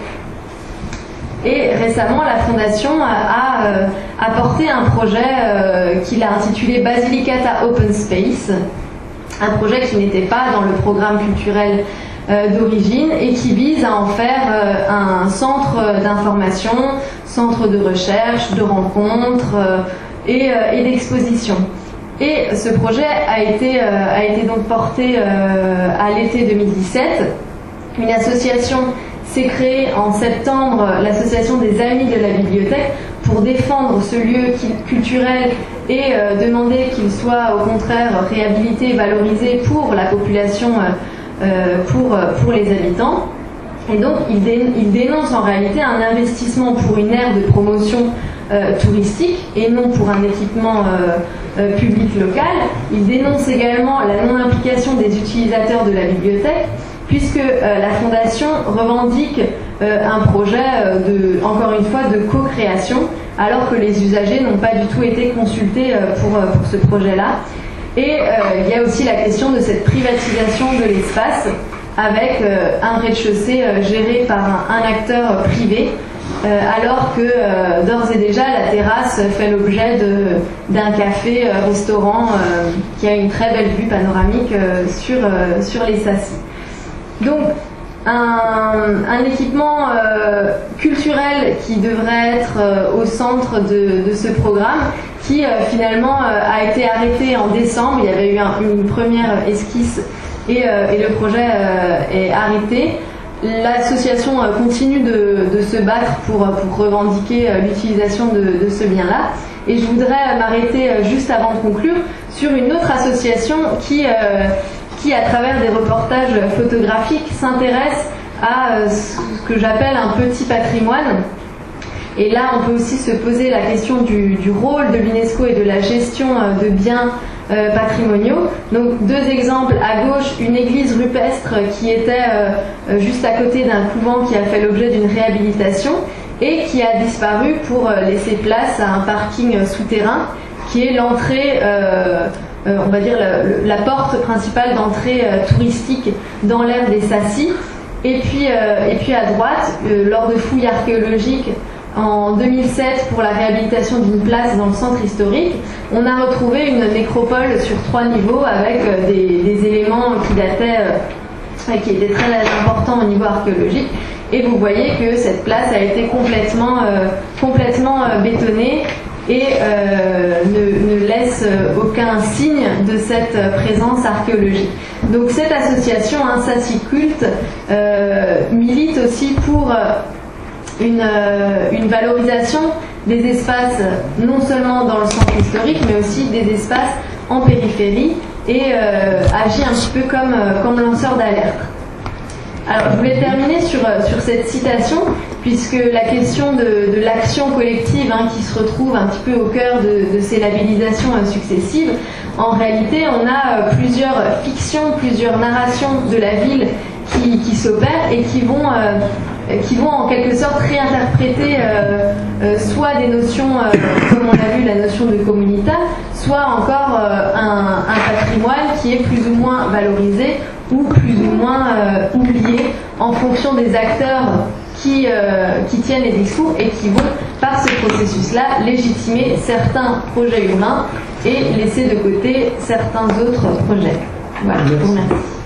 [SPEAKER 6] Et récemment, la Fondation a, a euh, apporté un projet euh, qu'il a intitulé Basilicata Open Space, un projet qui n'était pas dans le programme culturel euh, d'origine et qui vise à en faire euh, un centre d'information, centre de recherche, de rencontres euh, et, euh, et d'exposition. Et ce projet a été, euh, a été donc porté euh, à l'été deux mille dix-sept. Une association s'est créée en septembre, l'association des Amis de la Bibliothèque, pour défendre ce lieu culturel et euh, demander qu'il soit au contraire réhabilité et valorisé pour la population, euh, pour, pour les habitants. Et donc il, dé, il dénonce en réalité un investissement pour une aire de promotion euh, touristique et non pour un équipement euh, euh, public local. Il dénonce également la non-implication des utilisateurs de la bibliothèque, puisque euh, la Fondation revendique euh, un projet, euh, de, encore une fois, de co-création, alors que les usagers n'ont pas du tout été consultés euh, pour, euh, pour ce projet-là. Et euh, il y a aussi la question de cette privatisation de l'espace, avec euh, un rez-de-chaussée euh, géré par un, un acteur privé, euh, alors que euh, d'ores et déjà la terrasse fait l'objet d'un café-restaurant euh, qui a une très belle vue panoramique euh, sur, euh, sur les Sacy. Donc, un, un équipement euh, culturel qui devrait être euh, au centre de, de ce programme, qui euh, finalement euh, a été arrêté en décembre. Il y avait eu un, une première esquisse et, euh, et le projet euh, est arrêté. L'association euh, continue de, de se battre pour, pour revendiquer euh, l'utilisation de, de ce bien-là. Et je voudrais m'arrêter euh, juste avant de conclure sur une autre association qui... Euh, qui, à travers des reportages photographiques, s'intéresse à ce que j'appelle un petit patrimoine, Et là, on peut aussi se poser la question du, du rôle de l'UNESCO et de la gestion de biens euh, patrimoniaux. Donc, deux exemples. À gauche, une église rupestre qui était euh, juste à côté d'un couvent qui a fait l'objet d'une réhabilitation et qui a disparu pour laisser place à un parking souterrain qui est l'entrée, euh, euh, on va dire la, la porte principale d'entrée euh, touristique dans l'aire des Sacy. Et puis, euh, et puis à droite, euh, lors de fouilles archéologiques en deux mille sept pour la réhabilitation d'une place dans le centre historique, on a retrouvé une nécropole sur trois niveaux avec euh, des, des éléments qui dataient, euh, qui étaient très importants au niveau archéologique. Et vous voyez que cette place a été complètement, euh, complètement euh, bétonnée et euh, ne, ne laisse aucun signe de cette présence archéologique. Donc cette association, hein, Sacy Culte, euh, milite aussi pour une, euh, une valorisation des espaces, non seulement dans le centre historique, mais aussi des espaces en périphérie, et euh, agit un petit peu comme, comme lanceur d'alerte. Alors, je voulais terminer sur, sur cette citation, puisque la question de, de l'action collective, hein, qui se retrouve un petit peu au cœur de, de ces labellisations euh, successives, en réalité, on a euh, plusieurs fictions, plusieurs narrations de la ville qui, qui s'opèrent et qui vont, euh, qui vont en quelque sorte réinterpréter euh, euh, soit des notions, euh, comme on l'a vu, la notion de comunità, soit encore euh, un, un patrimoine qui est plus ou moins valorisé ou plus ou moins euh, oublié en fonction des acteurs qui, euh, qui tiennent les discours et qui vont, par ce processus-là, légitimer certains projets urbains et laisser de côté certains autres projets. Voilà, je vous remercie.